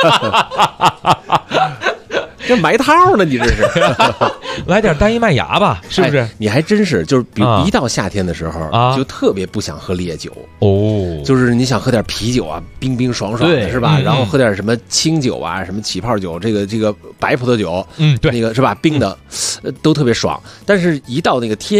这埋套呢？你这是来点单一麦芽吧？是不是？ 你还真是，就是一到夏天的时候就特别不想喝烈酒就是你想喝点啤酒啊，冰冰爽爽的，是吧？然后喝点什么清酒啊，什么起泡酒，这个白葡萄酒， 对， 那个是吧？冰的，都特别爽。但是，一到那个天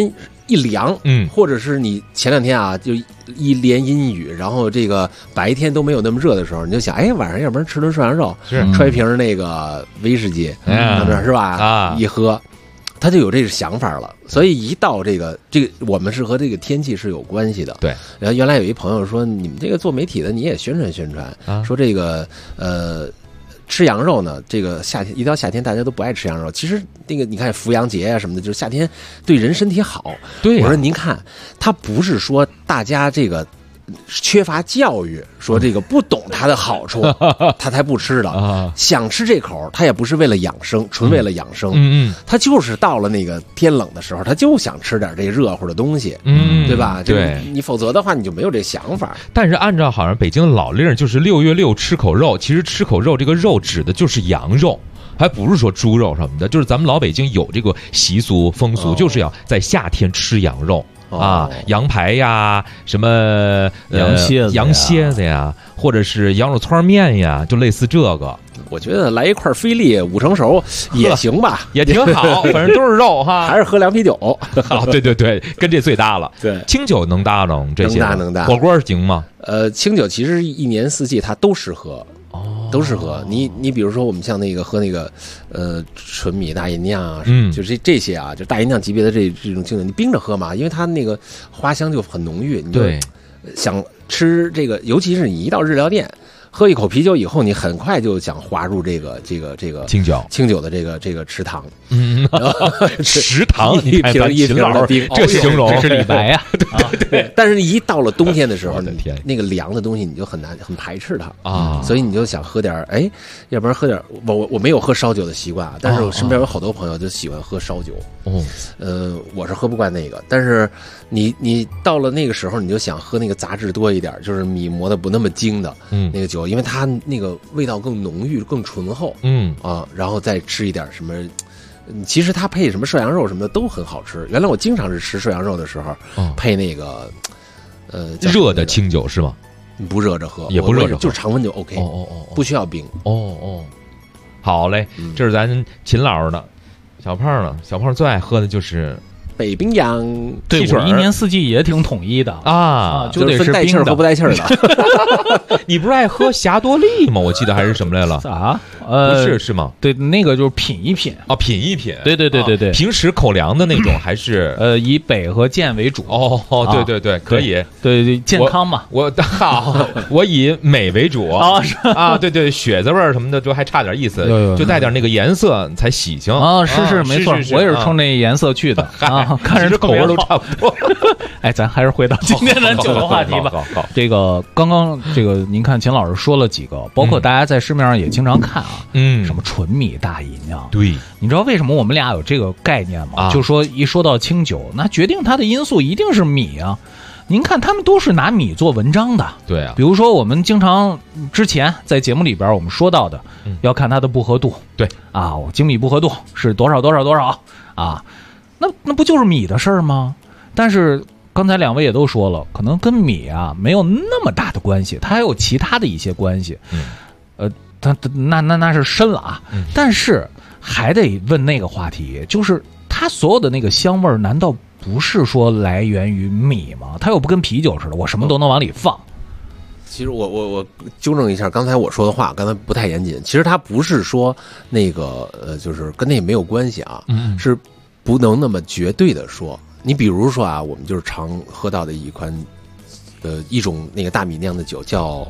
一凉，或者是你前2天啊就一连阴雨，然后这个白天都没有那么热的时候，你就想，哎，晚上要不然吃顿涮羊肉，揣瓶那个威士忌，是吧？啊，一喝，他就有这个想法了。所以一到这个我们是和这个天气是有关系的。对，然后原来有一朋友说，你们这个做媒体的你也宣传，说这个吃羊肉呢，这个夏天一到夏天大家都不爱吃羊肉。其实那个你看伏羊节啊什么的，就是夏天对人身体好。对，我说您看，他不是说大家这个缺乏教育，说这个不懂它的好处，他才不吃的。想吃这口，他也不是为了养生，纯为了养生。他就是到了那个天冷的时候，他就想吃点这热乎的东西，对吧？对，你否则的话你就没有这想法。 但是按照好像北京的老令，就是6月6吃口肉，其实吃口肉这个肉指的就是羊肉。还不是说猪肉什么的，就是咱们老北京有这个习俗风俗，就是要在夏天吃羊肉。羊排呀，什么羊蝎子呀，或者是羊肉汆面呀，就类似这个。 我觉得来一块菲力5成熟也行吧， 也挺好，反正都是肉哈。 还是喝凉啤酒。 好，对，跟这最搭了。对，清酒能搭上这些， 能搭。 火锅行吗？ 清酒其实一年四季它都适合。都适合你比如说我们像那个喝那个纯米大吟酿啊，就是这些啊，就大吟酿级别的这种清酒，你冰着喝嘛，因为它那个花香就很浓郁，你就想吃这个，尤其是你一到日料店。喝一口啤酒以后，你很快就想滑入这个清酒的这个池塘， 池塘， 一瓶的冰， 这形容这是李白呀， 对。但是一到了冬天的时候，那个凉的东西你就很排斥它啊，所以你就想喝点，哎，要不然喝点，我没有喝烧酒的习惯啊，但是我身边有好多朋友就喜欢喝烧酒，我是喝不惯那个，但是你到了那个时候，你就想喝那个杂质多一点，就是米磨的不那么精的那个酒。因为它那个味道更浓郁、更醇厚，然后再吃一点什么，其实它配什么涮羊肉什么的都很好吃。原来我经常是吃涮羊肉的时候，配那个热的清酒是吗？ 不热着喝， 也不热着喝， 就是常温就 OK，不需要冰。 好嘞，这是咱秦老的，小胖呢？小胖最爱喝的就是北冰洋， 对，我一年四季也挺统一的啊， 就得是带气儿和不带气儿的。你不是爱喝霞多丽吗？我记得还是什么来了？ 啊？ 不是吗？ 对，那个就是品一品啊，品一品。 对。 平时口粮的那种还是以北和健为主。 对，可以。 对，健康嘛。 我以美为主啊，对，血字味儿什么的就还差点意思，就带点那个颜色才喜庆啊。是没错，我也是冲那颜色去的啊。看人口味都差不多。 哎，咱还是回到今天咱酒的话题吧。 好， 这个刚刚这个您看秦老师说了几个，包括大家在市面上也经常看啊，什么纯米大吟酿。 对， 你知道为什么我们俩有这个概念吗？就说一说到清酒，那决定它的因素一定是米啊。您看他们都是拿米做文章的。对啊，比如说我们经常之前在节目里边我们说到的，要看它的不合度。对啊，精米不合度是多少啊。那不就是米的事儿吗？但是刚才两位也都说了，可能跟米啊没有那么大的关系，它还有其他的一些关系。它那是深了啊。但是还得问那个话题，就是它所有的那个香味儿，难道不是说来源于米吗？它又不跟啤酒似的，我什么都能往里放。 其实我纠正一下刚才我说的话，刚才不太严谨。其实它不是说那个就是跟那个没有关系啊，是不能那么绝对的说。你比如说啊，我们就是常喝到的一种那个大米酿的酒叫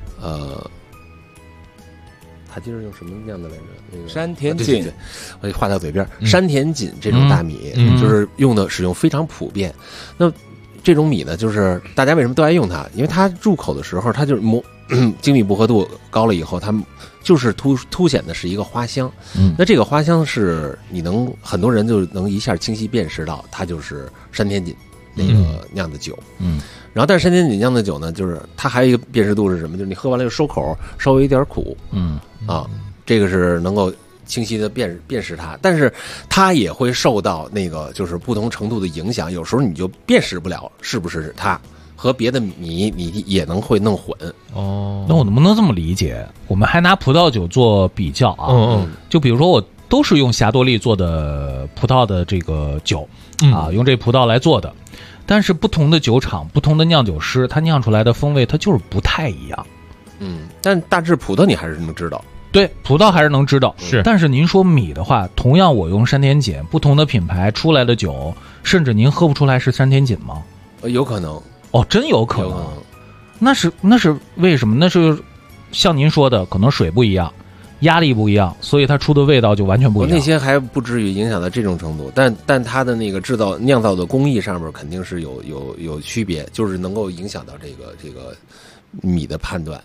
他今儿用什么酿的来着？那个山田锦， 我给话到嘴边。山田锦这种大米，就是使用非常普遍。那这种米呢，就是大家为什么都爱用它？因为它入口的时候，它就是精米不合度高了以后，它就是凸显的是一个花香。那这个花香是很多人就能一下清晰辨识到，它就是山田锦那个酿的酒。然后但是山田锦酿的酒呢，就是它还有一个辨识度是什么？就是你喝完了就收口，稍微有点苦。这个是能够清晰的辨识它，但是它也会受到那个就是不同程度的影响，有时候你就辨识不了是不是它，和别的米你也会弄混。那我能不能这么理解？我们还拿葡萄酒做比较啊，就比如说我都是用霞多丽做的葡萄的这个酒啊，用这葡萄来做的。但是不同的酒厂、不同的酿酒师，他酿出来的风味它就是不太一样。 但大致葡萄你还是能知道。 对，葡萄还是能知道。 是， 但是您说米的话，同样我用山田锦，不同的品牌出来的酒，甚至您喝不出来是山田锦吗？ 有可能。 哦，真有可能。那是为什么？那是像您说的，可能水不一样，压力不一样，所以它出的味道就完全不一样。 那些还不至于影响到这种程度，但它的那个酿造的工艺上面肯定是有区别，就是能够影响到这个米的判断。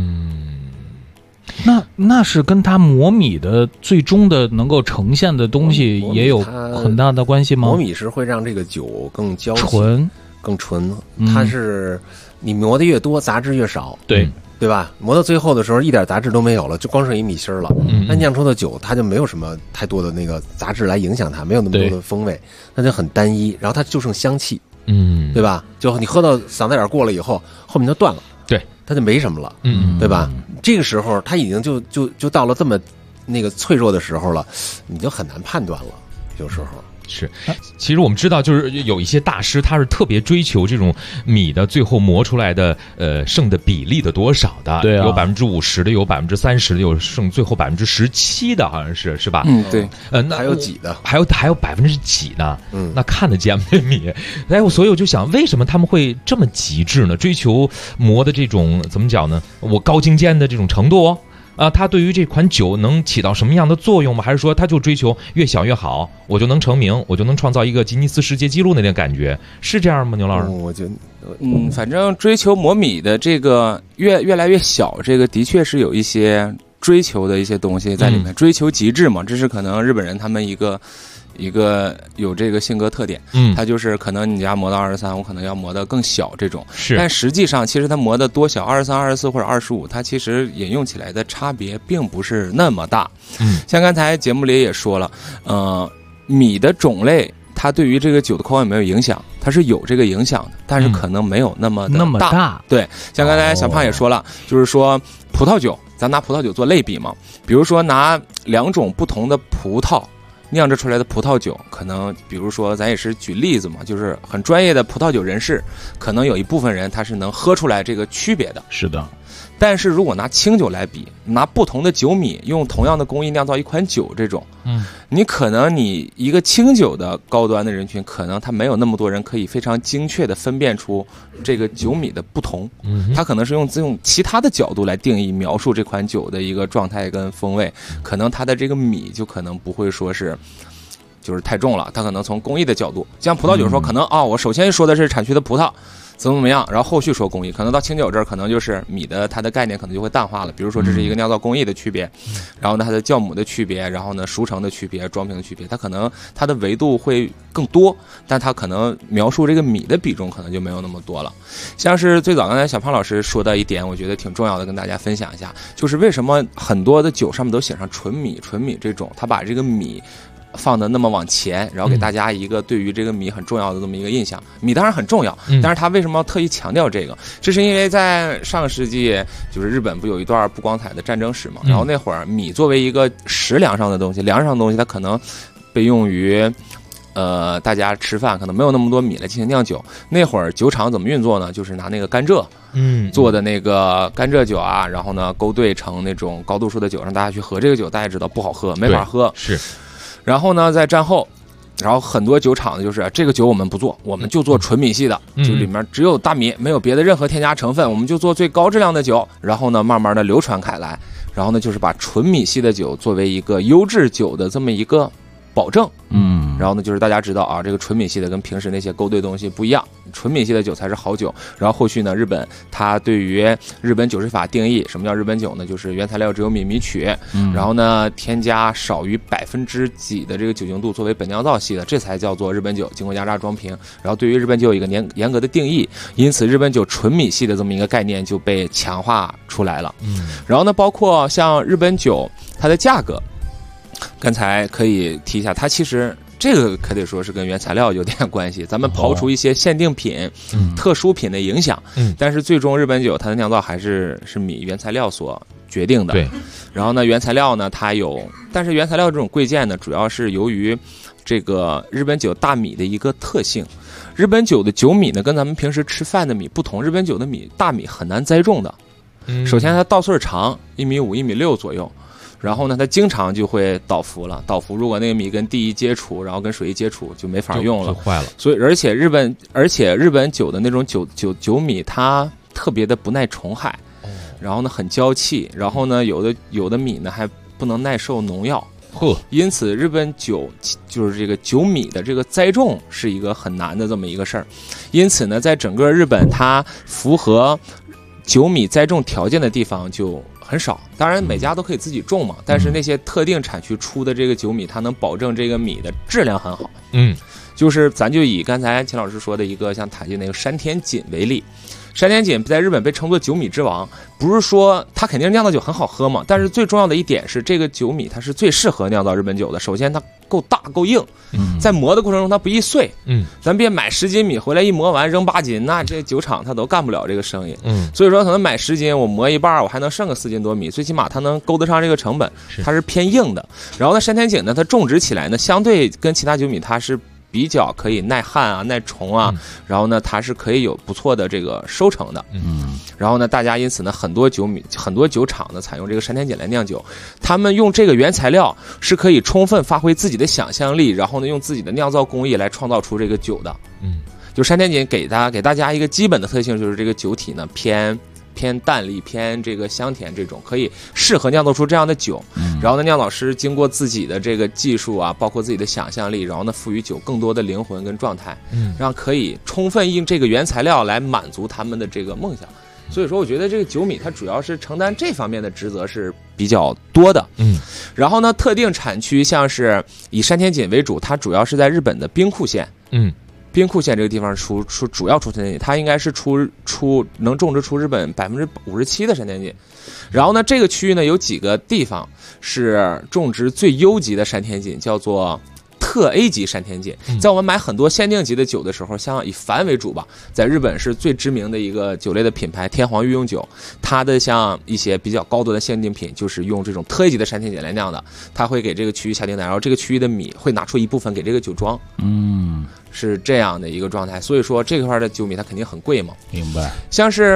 那是跟它磨米的最终的能够呈现的东西也有很大的关系吗？ 磨米是会让这个酒更焦醇， 更纯。它是你磨的越多，杂质越少。对吧？磨到最后的时候，一点杂质都没有了，就光剩一米芯了。那酿出的酒，它就没有什么太多的那个杂质来影响它，没有那么多的风味，那就很单一。然后它就剩香气，对吧？就你喝到嗓子眼过了以后，后面就断了， 对， 它就没什么了，对吧？这个时候，它已经就到了这么那个脆弱的时候了，你就很难判断了，有时候。 是，其实我们知道，就是有一些大师，他是特别追求这种米的最后磨出来的剩的比例的多少的， 对啊， 有50%的，有30%的，有剩最后17%的，好像是吧？ 对， 那还有几的， 还有几呢？那看得见吗？这米？所以我就想，为什么他们会这么极致呢？追求磨的这种怎么讲呢？我高精尖的这种程度它对于这款酒能起到什么样的作用吗？还是说它就追求越小越好，我就能成名，我就能创造一个吉尼斯世界纪录那点感觉，是这样吗？牛老师？ 我觉得， 反正追求磨米的这个越来越小，这个的确是有一些追求的一些东西在里面，追求极致嘛，这是可能日本人他们一个有这个性格特点，他就是可能你家磨到23，我可能要磨得更小这种，但实际上其实它磨得多小，23、24或者25，它其实饮用起来的差别并不是那么大。像刚才节目里也说了，米的种类它对于这个酒的口感没有影响，它是有这个影响的，但是可能没有那么大。对，像刚才小胖也说了，就是说葡萄酒，咱拿葡萄酒做类比嘛，比如说拿2种不同的葡萄酿制出来的葡萄酒，可能比如说咱也是举例子嘛，就是很专业的葡萄酒人士，可能有一部分人他是能喝出来这个区别的。 是的。 但是如果拿清酒来比，拿不同的酒米用同样的工艺酿造一款酒，这种，你可能你一个清酒的高端的人群，可能他没有那么多人可以非常精确的分辨出这个酒米的不同，他可能是用其他的角度来定义描述这款酒的一个状态跟风味，可能它的这个米就可能不会说是就是太重了，他可能从工艺的角度，像葡萄酒说可能我首先说的是产区的葡萄怎么样，然后后续说工艺，可能到清酒这儿可能就是米的它的概念可能就会淡化了，比如说这是一个酿造工艺的区别，然后呢它的酵母的区别，然后呢熟成的区别，装瓶的区别，它可能它的维度会更多，但它可能描述这个米的比重可能就没有那么多了。像是最早刚才小胖老师说的一点，我觉得挺重要的，跟大家分享一下，就是为什么很多的酒上面都写上纯米这种，他把这个米放的那么往前，然后给大家一个对于这个米很重要的这么一个印象。米当然很重要，但是他为什么要特意强调这个？这是因为在上个世纪，就是日本不有一段不光彩的战争史嘛？然后那会儿米作为一个食粮上的东西，粮食上的东西，它可能被用于大家吃饭，可能没有那么多米来进行酿酒。那会儿酒厂怎么运作呢？就是拿那个甘蔗，做的那个甘蔗酒啊，然后呢勾兑成那种高度数的酒，让大家去喝。这个酒大家知道不好喝，没法喝。 是。 然后呢，在战后，然后很多酒厂呢，就是这个酒我们不做，我们就做纯米系的，就里面只有大米，没有别的任何添加成分，我们就做最高质量的酒。然后呢，慢慢的流传开来，然后呢，就是把纯米系的酒作为一个优质酒的这么一个保证。然后呢，就是大家知道啊，这个纯米系的跟平时那些勾兑东西不一样，纯米系的酒才是好酒。然后后续呢，日本它对于日本酒事法定义，什么叫日本酒呢？就是原材料只有米曲，然后呢添加少于几% 的这个酒精度作为本酿造系的，这才叫做日本酒，经过压榨装瓶。然后对于日本酒有一个严格的定义，因此日本酒纯米系的这么一个概念就被强化出来了。然后呢，包括像日本酒它的价格，刚才可以提一下，它其实这个可得说是跟原材料有点关系，咱们刨除一些限定品、特殊品的影响，但是最终日本酒它的酿造还是米原材料所决定的。对。 然后呢，原材料呢它有，但是原材料这种贵贱呢，主要是由于这个日本酒大米的一个特性。日本酒的酒米呢，跟咱们平时吃饭的米不同，日本酒的大米很难栽种的。首先它稻穗长，1.5米、1.6米左右。然后呢，它经常就会倒伏了。倒伏，如果那个米跟地一接触，然后跟水一接触，就没法用了， 就坏了。 所以，而且日本酒的那种酒米，它特别的不耐虫害，然后呢很娇气，然后呢有的米呢还不能耐受农药。因此日本酒就是这个酒米的这个栽种是一个很难的这么一个事儿。因此呢，在整个日本，它符合酒米栽种条件的地方就很少。当然每家都可以自己种嘛，但是那些特定产区出的这个酒米，它能保证这个米的质量很好。就是咱就以刚才秦老师说的一个像塔吉那个山田锦为例。山田锦在日本被称作酒米之王，不是说它肯定酿造酒很好喝嘛，但是最重要的一点是这个酒米它是最适合酿造日本酒的。首先它够大够硬，在磨的过程中它不易碎。咱别买10斤米回来一磨完扔8斤，那这酒厂它都干不了这个生意。所以说可能买10斤我磨一半，我还能剩个4斤多米，最起码它能勾得上这个成本，它是偏硬的。然后呢，山田锦呢，它种植起来呢，相对跟其他酒米它是比较可以耐旱啊、耐虫啊，然后呢，它是可以有不错的这个收成的。然后呢，大家因此呢，很多酒厂呢采用这个山田锦来酿酒，他们用这个原材料是可以充分发挥自己的想象力，然后呢，用自己的酿造工艺来创造出这个酒的。就山田锦给大家一个基本的特性，就是这个酒体呢偏淡丽、偏这个香甜，这种可以适合酿造出这样的酒。然后呢，酿造师经过自己的这个技术啊，包括自己的想象力，然后呢，赋予酒更多的灵魂跟状态，让可以充分用这个原材料来满足他们的这个梦想。所以说，我觉得这个酒米它主要是承担这方面的职责是比较多的。然后呢，特定产区像是以山田锦为主，它主要是在日本的兵库县。兵库县这个地方主要出山田锦，它应该是能种植出日本57%的山田锦。然后呢，这个区域呢有几个地方是种植最优级的山田锦，叫做特 A 级山田锦。在我们买很多限定级的酒的时候，像以樊为主吧，在日本是最知名的一个酒类的品牌天皇御用酒，它的像一些比较高端的限定品就是用这种特 A 级的山田锦来酿的，它会给这个区域下订单，然后这个区域的米会拿出一部分给这个酒庄。是这样的一个状态。所以说这块的酒米它肯定很贵嘛。 明白。像是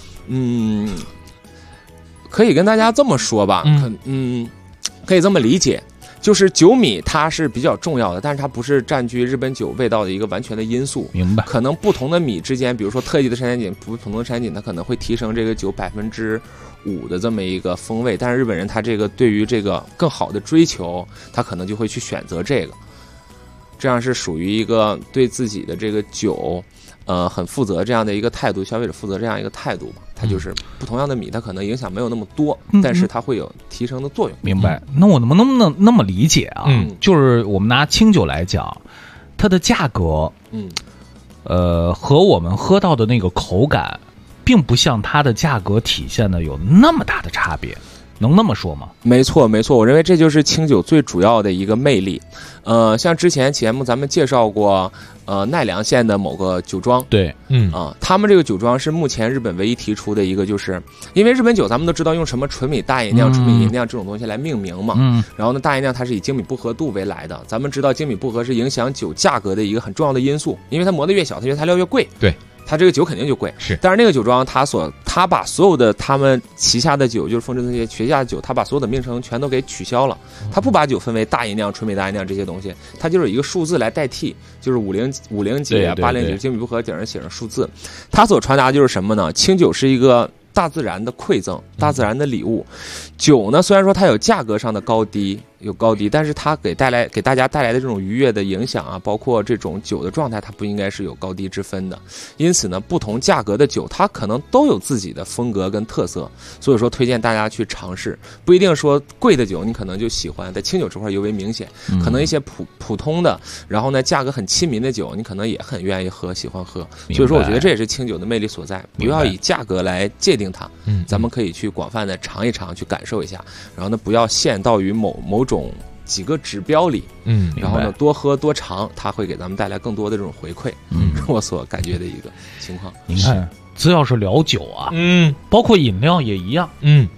可以跟大家这么说吧，可以这么理解，就是酒米它是比较重要的，但是它不是占据日本酒味道的一个完全的因素。 明白。 可能不同的米之间，比如说特级的山田锦，普通的山田锦，它可能会提升这个酒5%的这么一个风味，但是日本人他这个对于这个更好的追求，他可能就会去选择这个。这样是属于一个对自己的这个酒，很负责这样的一个态度，消费者负责这样一个态度嘛。它就是不同样的米，它可能影响没有那么多，但是它会有提升的作用。 明白。那我能不能那么理解啊？就是我们拿清酒来讲，它的价格，和我们喝到的那个口感，并不像它的价格体现的有那么大的差别。能那么说吗？ 没错，我认为这就是清酒最主要的一个魅力。像之前节目咱们介绍过，奈良县的某个酒庄， 对， 他们这个酒庄是目前日本唯一提出的一个，就是因为日本酒咱们都知道用什么纯米大吟酿、纯米吟酿这种东西来命名嘛，然后呢，大吟酿它是以精米不合度为来的。咱们知道精米不合是影响酒价格的一个很重要的因素，因为它磨得越小，它原材料越贵。 对。 它这个酒肯定就贵，但是那个酒庄他把所有的他们旗下的酒，就是风之那些旗下的酒，他把所有的名称全都给取消了。他不把酒分为大吟酿、纯米大吟酿这些东西，他就是一个数字来代替，就是50几啊、80几，精米不合顶上写上数字。他所传达的就是什么呢？清酒是一个大自然的馈赠，大自然的礼物。酒呢，虽然说它有价格上的高低，但是它给大家带来的这种愉悦的影响啊，包括这种酒的状态，它不应该是有高低之分的。因此呢，不同价格的酒，它可能都有自己的风格跟特色。所以说，推荐大家去尝试，不一定说贵的酒你可能就喜欢，在清酒这块尤为明显。可能一些普通的，然后呢价格很亲民的酒，你可能也很愿意喝，喜欢喝。所以说，我觉得这也是清酒的魅力所在。不要以价格来界定它，咱们可以去广泛的尝一尝，去感受一下。然后呢，不要限到于某种几个指标里，然后呢多喝多尝，它会给咱们带来更多的这种回馈，是我所感觉的一个情况。 您看，只要是聊酒啊，包括饮料也一样，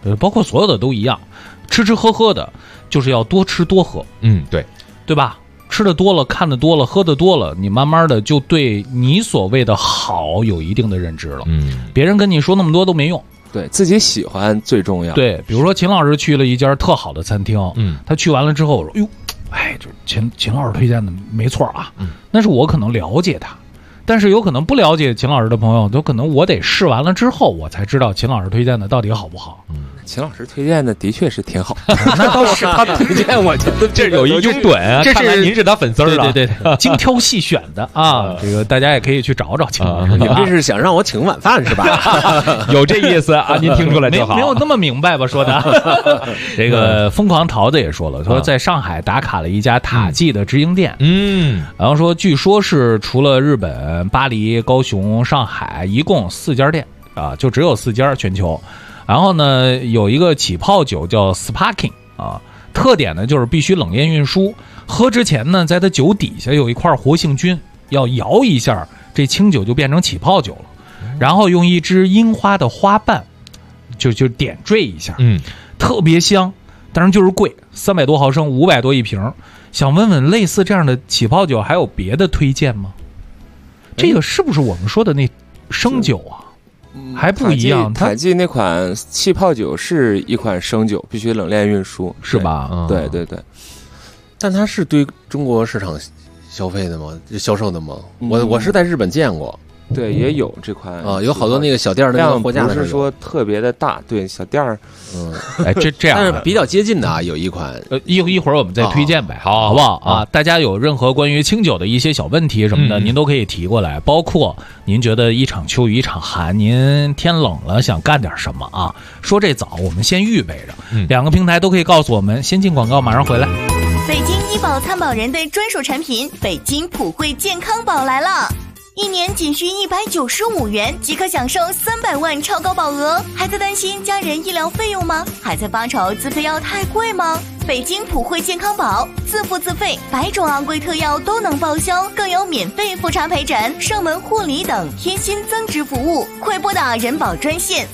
包括所有的都一样，吃吃喝喝的，就是要多吃多喝。对吧？吃的多了，看的多了，喝的多了，你慢慢的就对你所谓的好有一定的认知了。别人跟你说那么多都没用， 对自己喜欢最重要。 对，比如说秦老师去了一家特好的餐厅，他去完了之后说：“哟，哎，这秦老师推荐的没错啊。”那是我可能了解他。但是有可能不了解秦老师的朋友，都可能我得试完了之后，我才知道秦老师推荐的到底好不好。 秦老师推荐的的确是挺好， 那倒是他推荐，我觉得这有一拥趸啊，看来您是他粉丝了。 对，精挑细选的啊，这个大家也可以去找秦老师。 你这是想让我请晚饭是吧？ 有这意思啊，您听出来就好。 没有那么明白吧？说的这个疯狂桃子也说了，说在上海打卡了一家塔记的直营店，然后说据说是除了日本、巴黎、高雄、上海，一共4家店啊，就只有4家全球。然后呢，有一个起泡酒叫 Sparking 啊，特点呢就是必须冷链运输。喝之前呢，在它酒底下有一块活性菌，要摇一下，这清酒就变成起泡酒了。然后用一支樱花的花瓣，就点缀一下，特别香。当然就是贵，300多毫升，500多一瓶。想问问，类似这样的起泡酒还有别的推荐吗？这个是不是我们说的那生酒啊？还不一样， 塔记那款气泡酒是一款生酒，必须冷链运输， 是吧？ 对， 但它是对中国市场消费的吗？销售的吗？我是在日本见过。 对，也有这款啊，有好多那个小店的那个货架， 不是说特别的大，对，小店儿， 哎，这样， 但是比较接近的啊，有一款， 一会儿我们再推荐呗，好不好啊？大家有任何关于清酒的一些小问题什么的，您都可以提过来，包括您觉得一场秋雨一场寒，您天冷了想干点什么啊？说这早，我们先预备着，2个平台都可以告诉我们。先进广告，马上回来。 北京医保参保人的专属产品北京普惠健康宝来了。1年仅需195元即可享受300万超高保额，还在担心家人医疗费用吗？还在发愁自费药太贵吗？北京普惠健康宝自付自费，100种昂贵特药都能报销，更有免费复查陪诊、上门护理等贴心增值服务。快拨打人保专线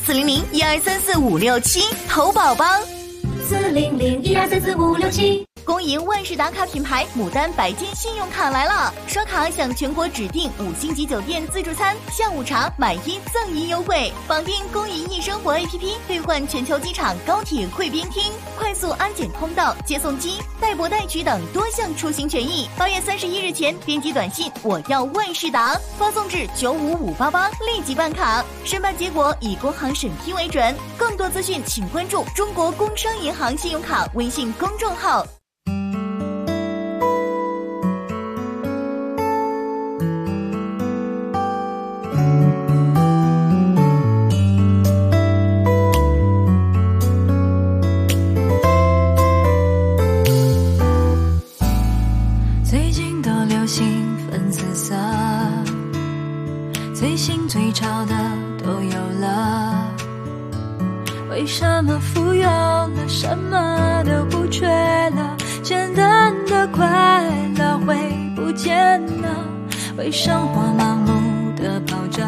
400-1234-567投保吧。 400-1234-567。 恭迎万事达卡品牌牡丹白金信用卡来了，刷卡享全国指定5星级酒店自助餐、下午茶买1赠1优惠，绑定公银易生活 APP 兑换全球机场、高铁贵宾厅、快速安检通道、接送机、代博代取等多项出行权益。8月31日前编辑短信我要万事达，发送至95588，立即办卡，申办结果以工行审批为准。更多资讯请关注中国工商银行信用卡微信公众号。 最近都流行粉紫色，最新最潮的都有了。为什么富有了，什么都不缺了？简单的快乐会不见了？为生活盲目的跑着，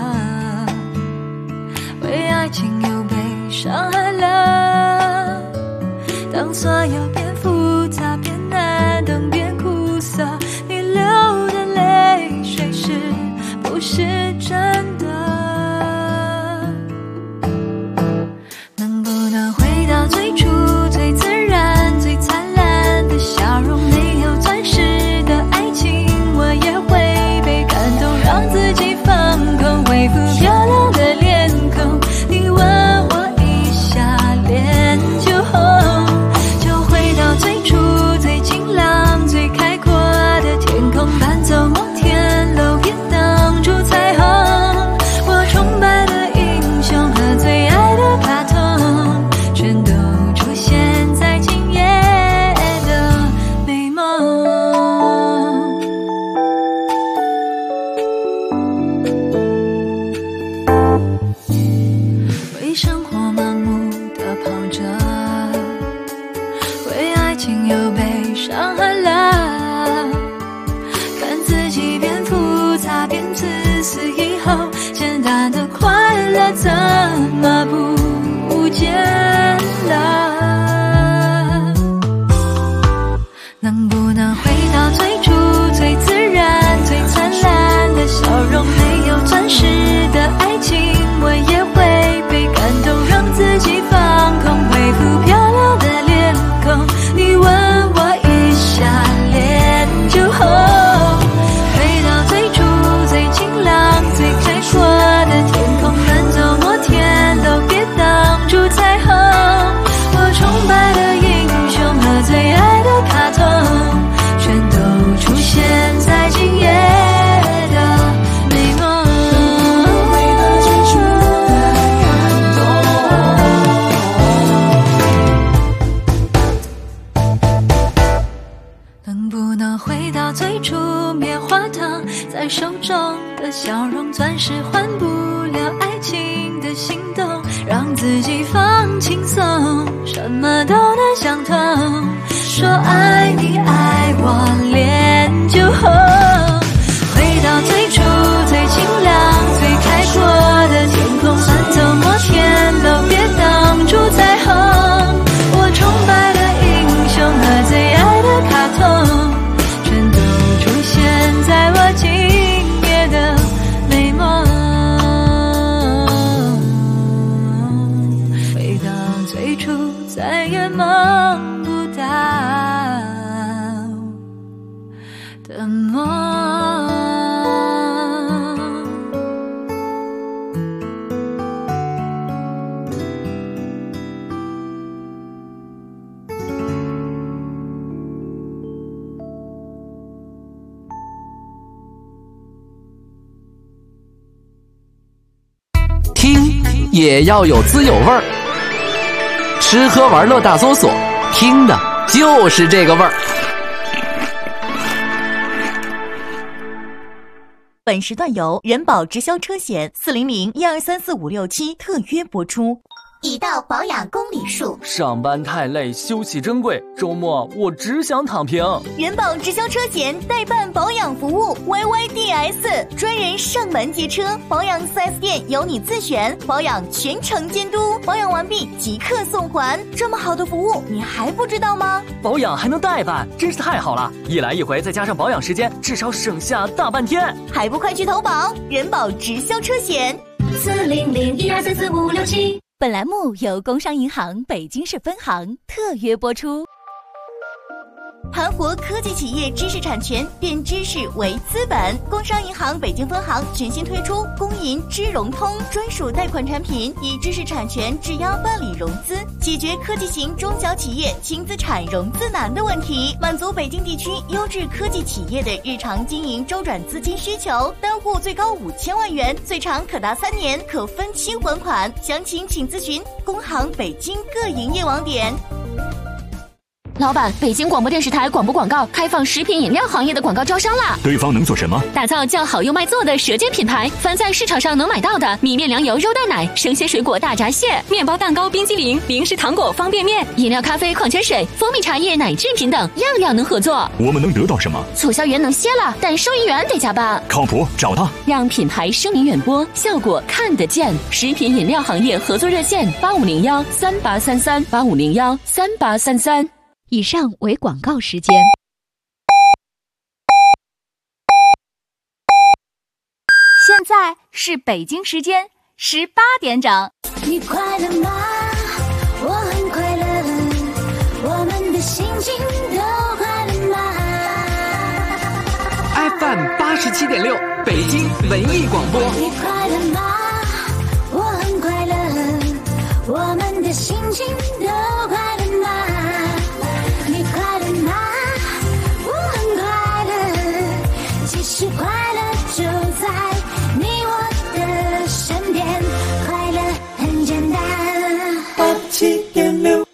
为爱情又被伤害了。当所有变复杂、变难等、变苦涩，你流的泪水是不是真的？能不能回到最初、最自然、最灿烂的笑容？没有钻石的爱情，我也会被感动，让自己放空，恢复漂亮的脸孔。你吻我一下，脸就红。就回到最初、最晴朗、最开阔的天空，伴奏摩天楼边挡住彩虹。我崇拜的英雄和最爱的卡通，全都出现在今夜的美梦。为生活盲目的跑着，为爱情又被伤害了。看自己变复杂、变自私以后，简单的快乐怎么不见能不能回到最初，棉花糖在手中的笑容，钻石换不了爱情的心动，让自己放轻松，什么都能想通，说爱你爱我恋就红，回到最初最清亮最开阔的天空，翻走摩天楼别挡住彩虹，我崇拜的英雄和最爱的卡通，全都出现在我今夜的美梦，回到最初再也梦不到的梦。 听也要有滋有味儿，吃喝玩乐大搜索，听的就是这个味儿。 本时段由人保直销车险400-1234567特约播出。 已到保养公里数， 上班太累，休息珍贵，周末我只想躺平。 人保直销车险代办保养服务 YYDS， 专人上门接车，保养 4S 店由你自选，保养全程监督，保养完毕即刻送还。这么好的服务你还不知道吗？ 保养还能代办，真是太好了，一来一回再加上保养时间，至少省下大半天。 还不快去投保人保直销车险 400-1234567。 本栏目由工商银行北京市分行特约播出。 盘活科技企业知识产权，变知识为资本。工商银行北京分行全新推出工银知融通专属贷款产品，以知识产权质押办理融资，解决科技型中小企业轻资产融资难的问题，满足北京地区优质科技企业的日常经营周转资金需求。单户最高5000万元，最长可达3年，可分期还款。详情请咨询工行北京各营业网点。 老板，北京广播电视台广播广告开放食品饮料行业的广告招商啦！ 对方能做什么？ 打造叫好又卖座的舌尖品牌，凡在市场上能买到的米面粮油肉蛋奶、生鲜水果大闸蟹、面包蛋糕、冰激凌、零食糖果、方便面、饮料、咖啡、矿泉水、蜂蜜茶叶、奶制品等，样样能合作。 我们能得到什么？ 促销员能歇了，但收银员得加班。 靠谱，找他， 让品牌声名远播，效果看得见。食品饮料行业合作热线8501-3833，8501-3833。 以上为广告时间。现在是北京时间18点整。 你快乐吗？我很快乐，我们的心情都快乐吗 ？FM 87.6，北京文艺广播。 你快乐吗？我很快乐，我们的心情都快乐吗？其实快乐就在你我的身边，快乐很简单。87.6。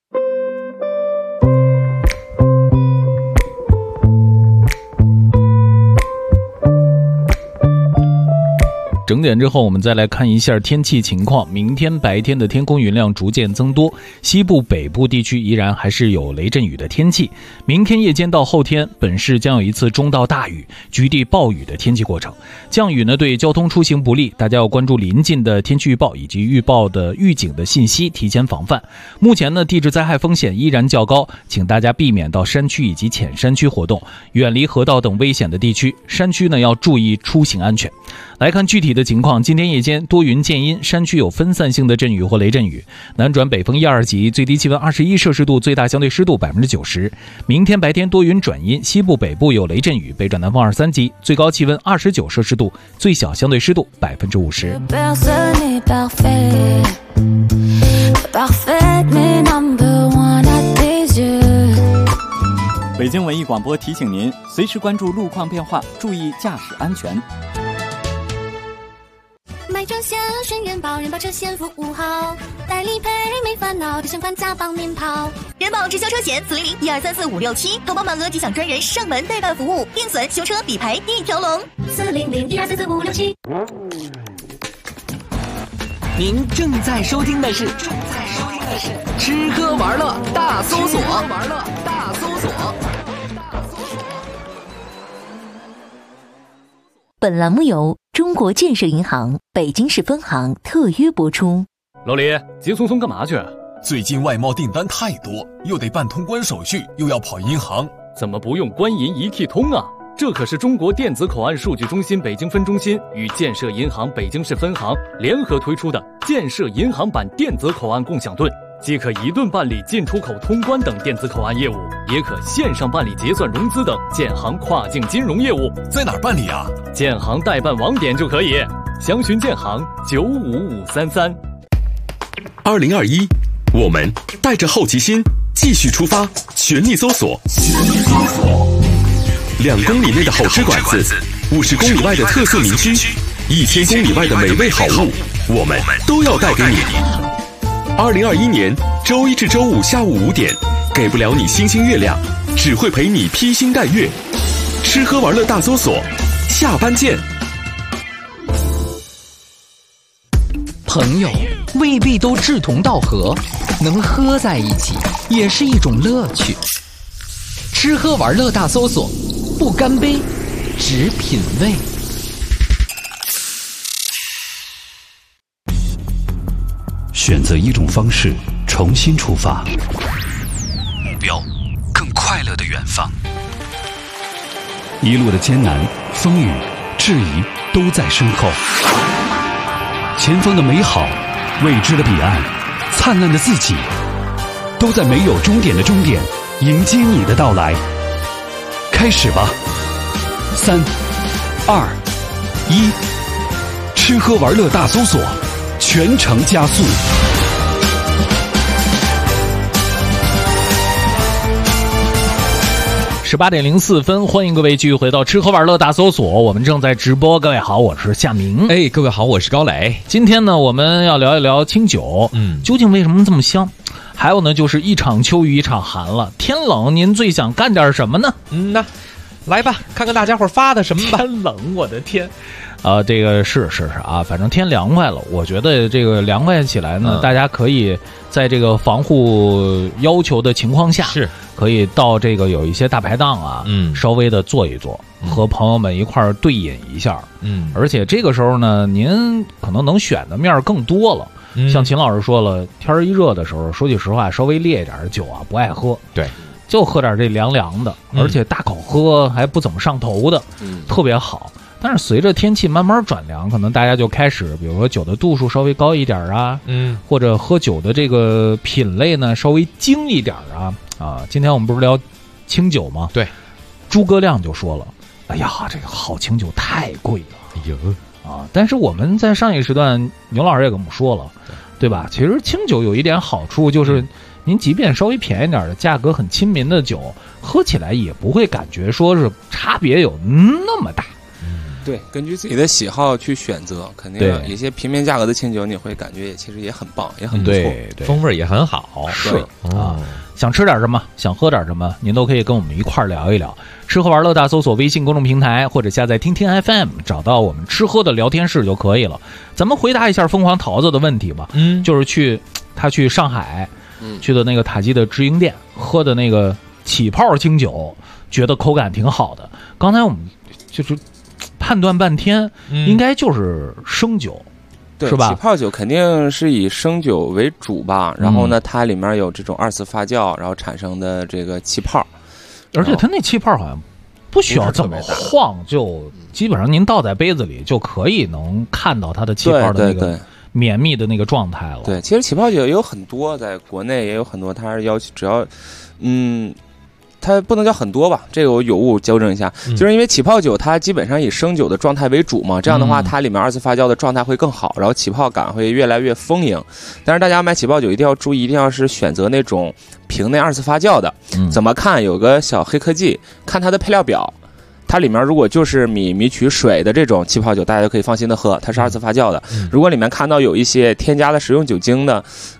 整点之后，我们再来看一下天气情况。明天白天的天空云量逐渐增多，西部北部地区依然还是有雷阵雨的天气。明天夜间到后天，本市将有一次中到大雨、局地暴雨的天气过程。降雨呢对交通出行不利，大家要关注临近的天气预报以及预报的预警的信息，提前防范。目前呢，地质灾害风险依然较高，请大家避免到山区以及浅山区活动，远离河道等危险的地区。山区呢要注意出行安全。来看具体的情况，今天夜间多云见阴，山区有分散性的阵雨或雷阵雨，南转北风1、2级，最低气温21摄氏度，最大相对湿度90%。明天白天多云转阴，西部北部有雷阵雨，北转南风2、3级，最高气温29摄氏度，最小相对湿度50%。 北京文艺广播提醒您，随时关注路况变化，注意驾驶安全。 买车险，轩辕保人保车险服务好， 代理赔没烦恼，只想管家帮您跑。 人保直销车险400-1234567，投保满额即享专人上门代办服务，定损、修车、理赔一条龙。 400-1234567。 您正在收听的是吃喝玩乐大搜索。 本栏目由中国建设银行北京市分行特约播出。 老李，急匆匆干嘛去？ 最近外贸订单太多，又得办通关手续，又要跑银行， 怎么不用官银一体通啊？这可是中国电子口岸数据中心北京分中心与建设银行北京市分行联合推出的建设银行版电子口岸共享盾，既可一盾办理进出口通关等电子口岸业务，也可线上办理结算融资等建行跨境金融业务。 在哪儿办理啊？ 建行代办网点就可以，详询建行95533。 2021，我们带着好奇心继续出发，全力搜索。2公里内的好吃馆子，50公里外的特色民居，1000公里外的美味好物，我们都要带给你。2021年周一至周五下午5点，给不了你星星月亮，只会陪你披星戴月。吃喝玩乐大搜索，下班见。 朋友未必都志同道合，能喝在一起也是一种乐趣。吃喝玩乐大搜索，不干杯，只品味。 选择一种方式，重新出发，目标更快乐的远方。一路的艰难、风雨、质疑都在身后，前方的美好、未知的彼岸、灿烂的自己，都在没有终点的终点迎接你的到来。开始吧，3、2、1，吃喝玩乐大搜索，全程加速。 18:04，欢迎各位继续回到吃喝玩乐大搜索，我们正在直播。各位好，我是夏明。 各位好，我是高磊。 今天呢，我们要聊一聊清酒，究竟为什么这么香？还有呢，就是一场秋雨一场寒了，天冷，您最想干点什么呢？ 来吧，看看大家伙发的什么吧。 天冷，我的天！这个是啊，反正天凉快了。我觉得这个凉快起来呢，大家可以在这个防护要求的情况下，可以到这个有一些大排档啊，稍微的坐一坐，和朋友们一块儿对饮一下。而且这个时候呢，您可能能选的面更多了。像秦老师说了，天一热的时候，说句实话，稍微烈一点的酒啊，不爱喝。 对。 就喝点这凉凉的，而且大口喝还不怎么上头的，特别好。但是随着天气慢慢转凉，可能大家就开始，比如说酒的度数稍微高一点啊，或者喝酒的这个品类呢稍微精一点啊。今天我们不是聊清酒吗？ 对， 诸葛亮就说了：“哎呀，这个好清酒太贵了。”但是我们在上一时段，牛老师也跟我们说了，对吧？其实清酒有一点好处就是。您即便稍微便宜点的价格很亲民的酒，喝起来也不会感觉说是差别有那么大。 对，根据自己的喜好去选择，肯定有一些平民价格的清酒，你会感觉其实也很棒，也很不错， 对， 风味也很好。 是想吃点什么，想喝点什么，您都可以跟我们一块儿聊一聊。吃喝玩乐大搜索微信公众平台，或者下载听听 FM， 找到我们吃喝的聊天室就可以了。咱们回答一下凤凰桃子的问题吧。就是他去上海。去的那个塔基的直营店喝的那个起泡清酒，觉得口感挺好的。刚才我们就是判断半天，应该就是生酒，是吧？ 起泡酒肯定是以生酒为主吧，然后呢，它里面有这种2次发酵，然后产生的这个气泡， 而且它那气泡好像不需要怎么晃，就基本上您倒在杯子里就可以能看到它的气泡的那个。绵密的那个状态了。 对，其实起泡酒也有很多，在国内也有很多，它是要求只要，它不能叫很多吧，这个我有误纠正一下，就是因为起泡酒它基本上以生酒的状态为主嘛，这样的话它里面2次发酵的状态会更好，然后起泡感会越来越丰盈。但是大家买起泡酒一定要注意，一定要是选择那种瓶内2次发酵的。怎么看？有个小黑科技，看它的配料表。它里面如果就是米曲水的这种气泡酒，大家就可以放心的喝，它是2次发酵的。如果里面看到有一些添加了食用酒精的，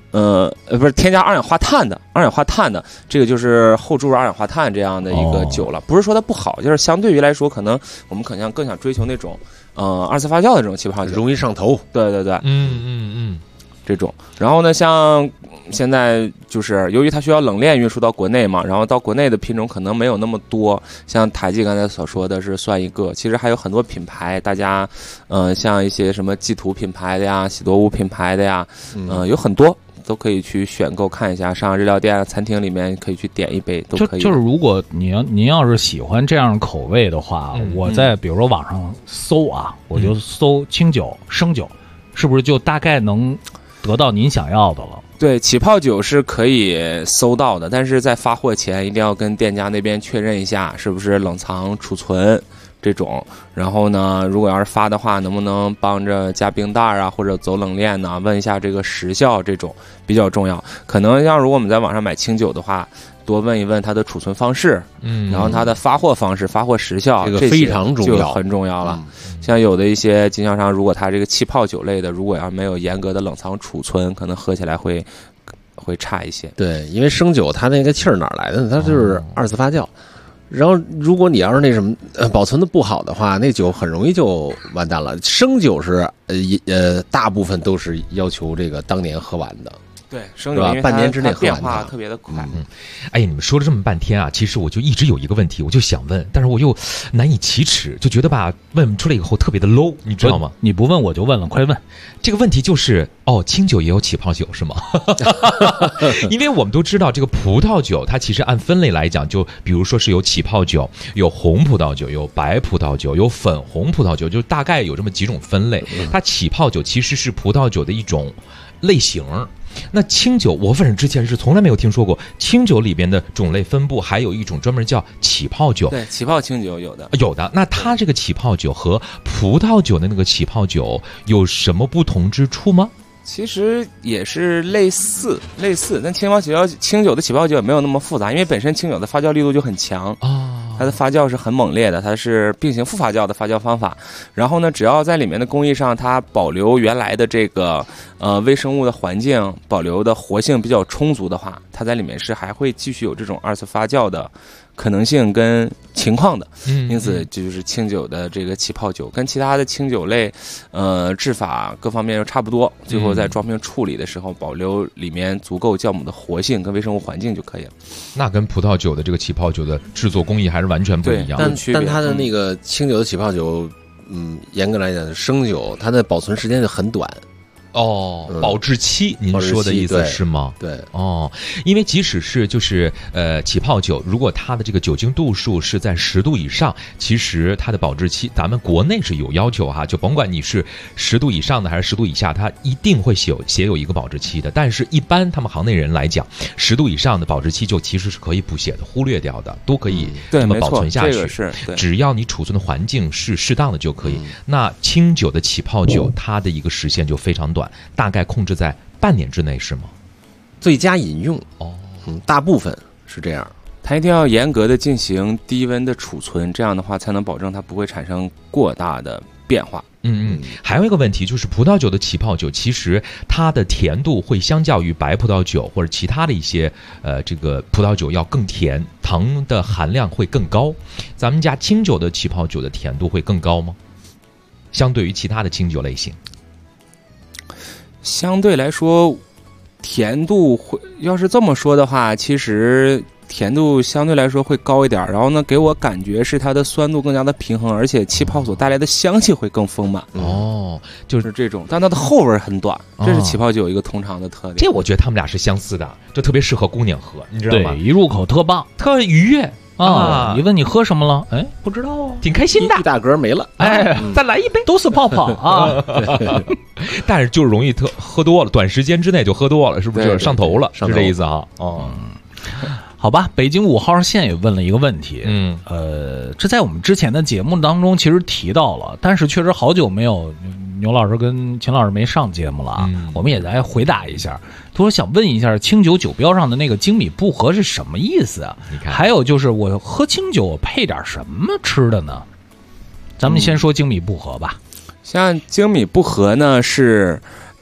不是添加二氧化碳的，这个就是后注入二氧化碳这样的一个酒了。不是说它不好，就是相对于来说，可能我们更想追求那种二次发酵的这种气泡酒， 容易上头。 对，这种。然后呢，像现在就是由于它需要冷链运输到国内嘛，然后到国内的品种可能没有那么多，像台记刚才所说的是算一个，其实还有很多品牌，大家像一些什么基图品牌的呀、喜多屋品牌的呀，有很多都可以去选购看一下，上日料店、餐厅里面可以去点一杯，都可以。 就是如果您要是喜欢这样的口味的话，我在比如说网上搜啊，我就搜清酒、生酒，是不是就大概能得到您想要的了？ 对，起泡酒是可以搜到的，但是在发货前一定要跟店家那边确认一下是不是冷藏储存这种。然后呢，如果要是发的话，能不能帮着加冰袋啊，或者走冷链呢？问一下这个时效，这种比较重要。可能像如果我们在网上买清酒的话，多问一问它的储存方式，然后它的发货方式、发货时效， 这个非常重要， 就很重要了。像有的一些经销商，如果它这个气泡酒类的，如果要没有严格的冷藏储存，可能喝起来会差一些。 对，因为生酒它那个气儿哪来的呢？它就是二次发酵。然后，如果你要是那什么保存的不好的话，那酒很容易就完蛋了。生酒是大部分都是要求这个当年喝完的。 对，生酒因为半年之内变化特别的快。 哎呀，你们说了这么半天啊，其实我就一直有一个问题，我就想问，但是我又难以启齿，就觉得吧，问出来以后特别的 low， 你知道吗？ 你不问我就问了，快问。 这个问题就是，清酒也有起泡酒是吗？因为我们都知道，这个葡萄酒它其实按分类来讲，就比如说是有起泡酒、有红葡萄酒、有白葡萄酒、有粉红葡萄酒，就大概有这么几种分类。它起泡酒其实是葡萄酒的一种类型。那清酒，我反正之前是从来没有听说过清酒里边的种类分布，还有一种专门叫起泡酒。 对，起泡清酒有的。 那它这个起泡酒和葡萄酒的那个起泡酒有什么不同之处吗？ 其实也是类似，但清酒的起泡酒也没有那么复杂，因为本身清酒的发酵力度就很强它的发酵是很猛烈的，它是并行复发酵的发酵方法。然后呢，只要在里面的工艺上，它保留原来的这个微生物的环境，保留的活性比较充足的话，它在里面是还会继续有这种二次发酵的可能性跟情况的。因此就是清酒的这个起泡酒跟其他的清酒类制法各方面又差不多，最后在装瓶处理的时候保留里面足够酵母的活性跟微生物环境就可以了。 那跟葡萄酒的这个起泡酒的制作工艺还是完全不一样的。 但它的那个清酒的起泡酒严格来讲生酒它的保存时间就很短。 保质期，您说的意思是吗？ 对， 因为即使是就是起泡酒，如果它的这个酒精度数是在10度以上，其实它的保质期，咱们国内是有要求哈，就甭管你是10度以上的还是10度以下，它一定会写有一个保质期的。但是，一般他们行内人来讲，10度以上的保质期就其实是可以不写的，忽略掉的，都可以这么保存下去。 这个是只要你储存的环境是适当的就可以。那清酒的起泡酒，它的一个时限就非常短。大概控制在半年之内是吗？ 最佳饮用大部分是这样。 它一定要严格的进行低温的储存，这样的话才能保证它不会产生过大的变化。 还有一个问题就是葡萄酒的起泡酒，其实它的甜度会相较于白葡萄酒或者其他的一些这个葡萄酒要更甜，糖的含量会更高。咱们家清酒的起泡酒的甜度会更高吗？相对于其他的清酒类型？ 相对来说，甜度会，要是这么说的话，其实甜度相对来说会高一点。然后呢，给我感觉是它的酸度更加的平衡，而且气泡所带来的香气会更丰满。 就是这种，但它的后味很短，这是起泡酒一个通常的特点。 这我觉得他们俩是相似的，就特别适合姑娘喝，你知道吗？ 对，一入口特棒， 特愉悦。 你问你喝什么了？哎，不知道啊， 挺开心的。 一大格没了， 再来一杯， 都是泡泡啊。 但是就容易喝多了，短时间之内就喝多了，是不是上头了？是这意思啊？ 好吧，北京5号线也问了一个问题，这在我们之前的节目当中其实提到了，但是确实好久没有牛老师跟秦老师没上节目了啊，我们也来回答一下。他说想问一下清酒酒标上的那个精米不和是什么意思啊？ 你看， 还有就是我喝清酒我配点什么吃的呢？咱们先说精米不和吧。 像精米不和呢是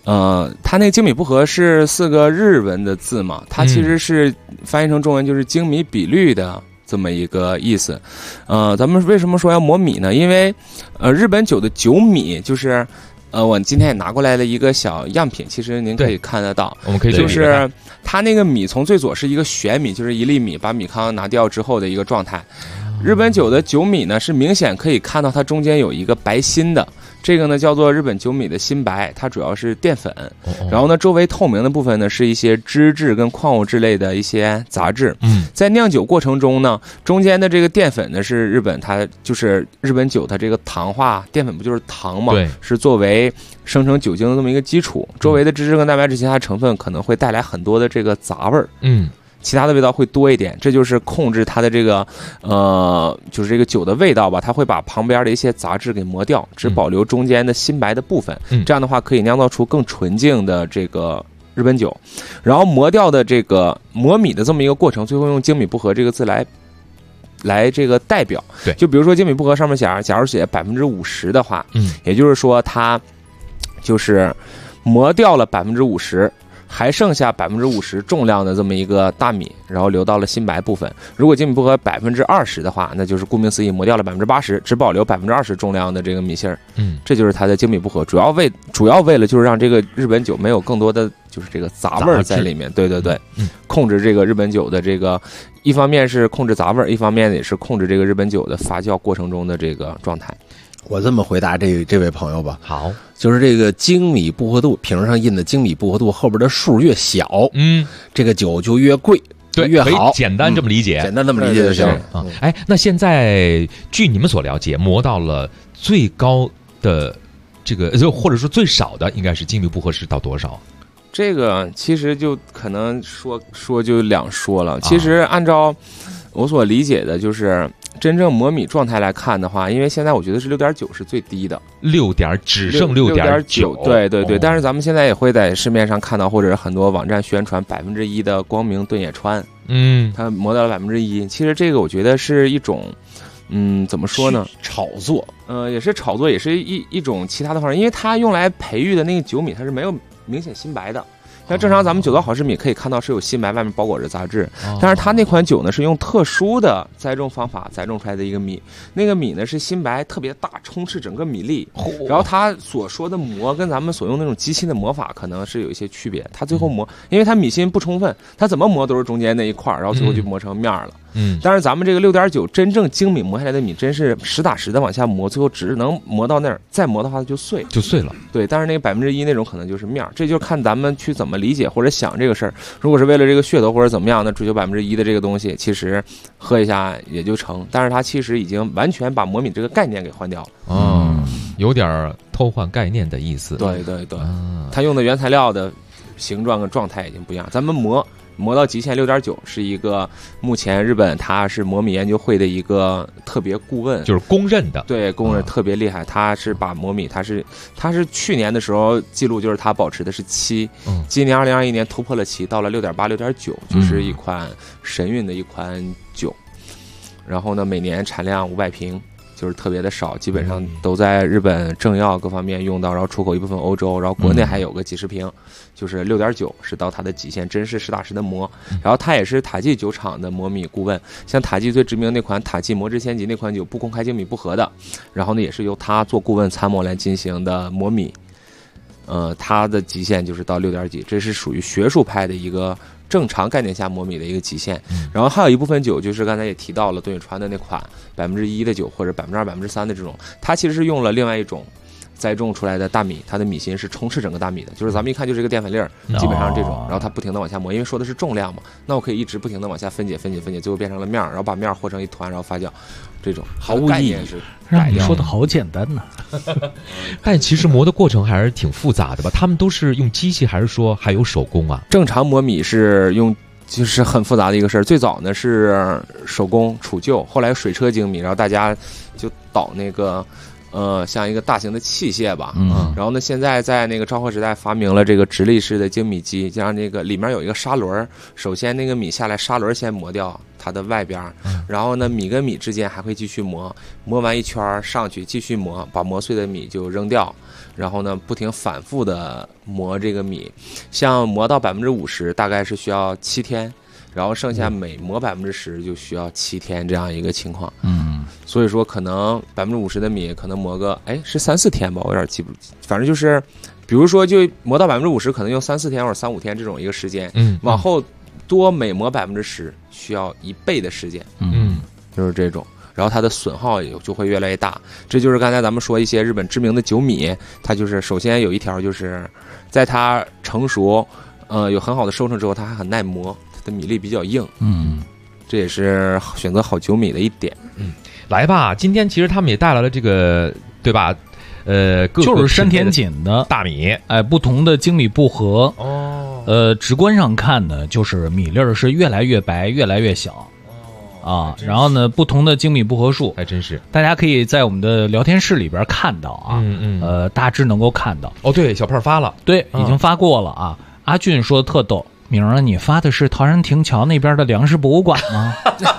它那个精米不合是4个日文的字嘛，它其实是翻译成中文就是精米比率的这么一个意思。咱们为什么说要磨米呢？因为日本酒的酒米就是我今天也拿过来了一个小样品，其实您可以看得到， 我们可以就是它那个米从最左是一个玄米，就是一粒米把米糠拿掉之后的一个状态。日本酒的酒米呢是明显可以看到它中间有一个白心的，这个呢叫做日本酒米的新白，它主要是淀粉，然后呢周围透明的部分呢是一些脂质跟矿物质类的一些杂质。在酿酒过程中呢，中间的这个淀粉呢是日本它就是日本酒它这个糖化淀粉不就是糖嘛，是作为生成酒精的这么一个基础，周围的脂质跟蛋白质其他成分可能会带来很多的这个杂味儿。其他的味道会多一点，这就是控制它的这个就是这个酒的味道吧，它会把旁边的一些杂质给磨掉，只保留中间的新白的部分。这样的话可以酿造出更纯净的这个日本酒。然后磨掉的这个磨米的这么一个过程，最后用精米不合这个字来这个代表。对，就比如说精米不合上面假如写50%的话，也就是说它就是磨掉了50%。还剩下50%重量的这么一个大米，然后留到了新白部分。如果精米不合20%的话，那就是顾名思义磨掉了80%，只保留20%重量的这个米芯儿。这就是它的精米不合，主要为了就是让这个日本酒没有更多的就是这个杂味儿在里面。对，控制这个日本酒的这个，一方面是控制杂味儿，一方面也是控制这个日本酒的发酵过程中的这个状态。 我这么回答这位朋友吧， 好， 就是这个精米不合度，瓶上印的精米不合度后边的数越小，这个酒就越贵， 对， 越好。 简单这么理解， 简单这么理解就行啊。哎，那现在据你们所了解，磨到了最高的这个，或者说最少的，应该是精米不合是到多少？ 这个其实就可能说就两说了。其实按照我所理解的，就是真正磨米状态来看的话，因为现在我觉得是6.9是最低的只剩6.9。 对。但是咱们现在也会在市面上看到，或者是很多网站宣传1%的光明顿野川，它磨到了1%。其实这个我觉得是一种，怎么说呢？ 炒作， 也是炒作，也是一种其他的方式，因为它用来培育的那个酒米，它是没有明显新白的。像正常咱们酒糟好吃米可以看到是有新白，外面包裹着杂质，但是它那款酒呢是用特殊的栽种方法栽种出来的一个米，那个米呢是新白特别大，充斥整个米粒，然后它所说的磨跟咱们所用那种机器的磨法可能是有一些区别，它最后磨，因为它米芯不充分，它怎么磨都是中间那一块，然后最后就磨成面了。但是咱们这个6.9真正精米磨下来的米，真是实打实的往下磨，最后只能磨到那儿，再磨的话它就碎了。对，但是那个1%那种可能就是面，这就看咱们去怎么理解或者想这个事儿。如果是为了这个噱头或者怎么样，那追求1%的这个东西，其实喝一下也就成。但是它其实已经完全把磨米这个概念给换掉了。 有点偷换概念的意思。 对，它用的原材料的形状跟状态已经不一样。咱们磨到极限6.9是一个目前日本它是磨米研究会的一个特别顾问， 就是公认的， 对，公认特别厉害。他是把磨米，他是去年的时候记录就是他保持的是7，今年2021年突破了7，到了6.8、6.9，就是一款神韵的一款酒。然后呢，每年产量500瓶。就是特别的少，基本上都在日本政要各方面用到，然后出口一部分欧洲，然后国内还有个几十瓶，就是6.9是到它的极限，真是实打实的磨。然后他也是塔记酒厂的磨米顾问，像塔记最知名那款塔记磨之仙吉那款酒不公开精米不合的，然后呢也是由他做顾问参谋来进行的磨米。它的极限就是到6.几，这是属于学术派的一个正常概念下磨米的一个极限。然后还有一部分酒就是刚才也提到了顿野川的那款1%的酒或者2%、3%的这种，它其实是用了另外一种栽种出来的大米，它的米芯是充斥整个大米的，就是咱们一看就是一个淀粉粒儿，基本上这种，然后它不停的往下磨，因为说的是重量嘛，那我可以一直不停的往下分解，最后变成了面，然后把面和成一团，然后发酵，这种毫无意义。让你说的好简单呢， 但其实磨的过程还是挺复杂的吧？他们都是用机器还是说还有手工啊？ 正常磨米是用。就是很复杂的一个事儿。最早呢是手工杵臼，后来水车精米，然后大家就倒那个像一个大型的器械吧。然后呢，现在在那个昭和时代发明了这个直立式的精米机，加上这个里面有一个砂轮，首先那个米下来，砂轮先磨掉它的外边，然后呢，米跟米之间还会继续磨，磨完一圈上去继续磨，把磨碎的米就扔掉，然后呢，不停反复的磨这个米，像磨到50%大概是需要7天。然后剩下每磨10%就需要7天这样一个情况，所以说可能50%的米可能磨个是3-4天吧，我有点记不住，反正就是，比如说就磨到50%可能用3-4天或者3-5天这种一个时间，往后多每磨10%需要1倍的时间，就是这种，然后它的损耗也就会越来越大，这就是刚才咱们说一些日本知名的酒米，它就是首先有一条就是在它成熟，有很好的收成之后，它还很耐磨。的米粒比较硬，这也是选择好酒米的一点。 来吧，今天其实他们也带来了这个，对吧？ 就是山田锦的大米， 不同的精米步合。直观上看呢，就是米粒儿是越来越白，越来越小。然后呢，不同的精米步合数， 还真是， 大家可以在我们的聊天室里边看到啊，大致能够看到。 对，小胖发了， 对，已经发过了啊。阿俊说的特逗。明儿你发的是陶然亭桥那边的粮食博物馆吗？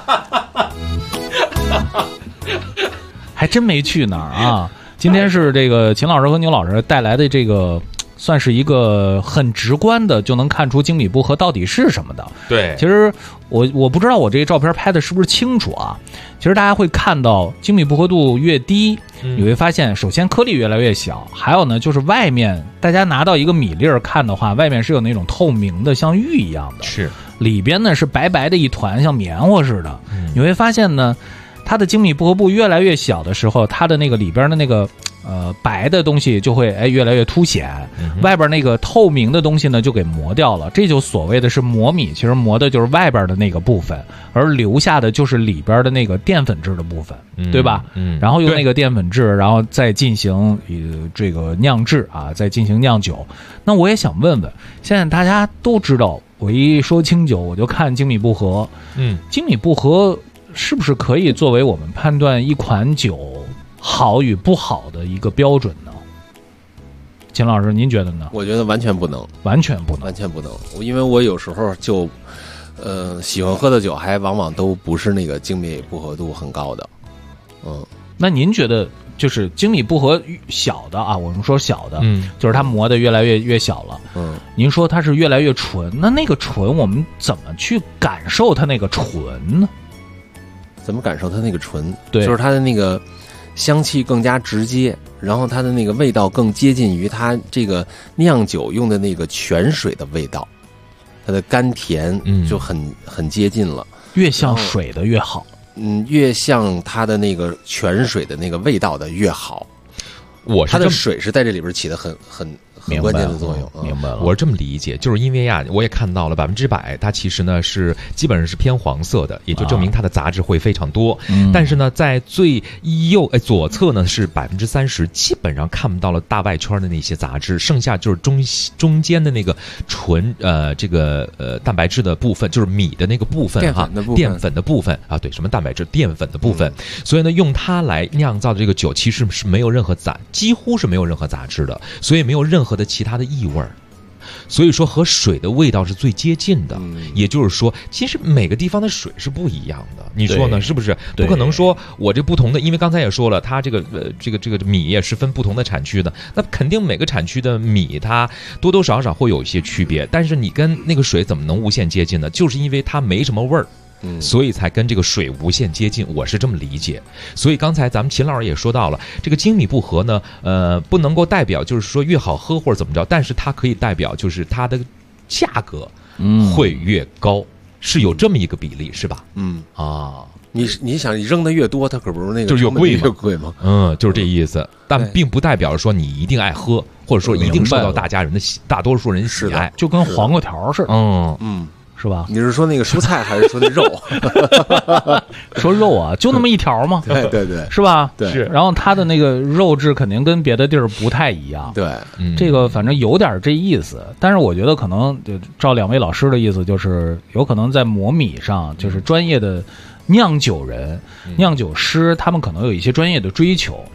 还真没去哪儿啊！今天是这个秦老师和牛老师带来的这个，算是一个很直观的就能看出精米步合到底是什么的。 对， 其实我不知道我这个照片拍的是不是清楚啊？其实大家会看到精米步合度越低，你会发现首先颗粒越来越小，还有呢就是外面大家拿到一个米粒儿看的话，外面是有那种透明的像玉一样的， 是里边呢是白白的一团像棉花似的。你会发现呢，它的精米步合部越来越小的时候，它的那个里边的那个白的东西就会越来越凸显，外边那个透明的东西呢就给磨掉了，这就所谓的是磨米，其实磨的就是外边的那个部分，而留下的就是里边的那个淀粉质的部分，对吧？然后用那个淀粉质，然后再进行这个酿制啊，再进行酿酒。那我也想问问，现在大家都知道，我一说清酒我就看精米步合，精米步合是不是可以作为我们判断一款酒好与不好的一个标准呢？秦老师，您觉得呢？ 我觉得完全不能， 完全不能， 完全不能。因为我有时候就，喜欢喝的酒还往往都不是那个精米步合度很高的。 那您觉得就是精米步合小的啊？我们说小的，就是它磨的越来越小了。您说它是越来越纯，那个纯我们怎么去感受它那个纯呢？ 怎么感受它那个纯？ 对， 就是它的那个香气更加直接，然后它的那个味道更接近于它这个酿酒用的那个泉水的味道，它的甘甜就很接近了。 越像水的越好， 越像它的那个泉水的那个味道的越好。它的水是在这里边起的很关键的作用。 明白了， 我是这么理解，就是因为呀，我也看到了100%，它其实呢是基本上是偏黄色的，也就证明它的杂质会非常多。但是呢，在最左侧呢是30%，基本上看不到了大外圈的那些杂质，剩下就是中间的那个纯这个蛋白质的部分，就是米的那个部分哈，淀粉的部分啊，对，什么蛋白质？淀粉的部分。所以呢，用它来酿造的这个酒，其实是没有任何几乎是没有任何杂质的，所以没有任何的其他的异味，所以说和水的味道是最接近的。也就是说，其实每个地方的水是不一样的，你说呢？是不是？不可能说我这不同的，因为刚才也说了，它这个米也是分不同的产区的，那肯定每个产区的米它多多少少会有一些区别，但是你跟那个水怎么能无限接近呢？就是因为它没什么味儿。所以才跟这个水无限接近，我是这么理解。所以刚才咱们秦老师也说到了，这个精米步合呢，不能够代表就是说越好喝或者怎么着，但是它可以代表就是它的价格会越高，是有这么一个比例，是吧？ 你想你扔的越多，它可不是那个就越贵吗？ 就是这意思。但并不代表说你一定爱喝，或者说一定受到大多数人喜爱， 就跟黄瓜条似的。是吧？ 你是说那个蔬菜还是说那肉？ 说肉啊，就那么一条吗？ 对， 是吧？ 对。 是。然后它的那个肉质肯定跟别的地儿不太一样。 对， 这个反正有点这意思。但是我觉得可能就照两位老师的意思，就是有可能在磨米上，就是专业的酿酒人、酿酒师，他们可能有一些专业的追求。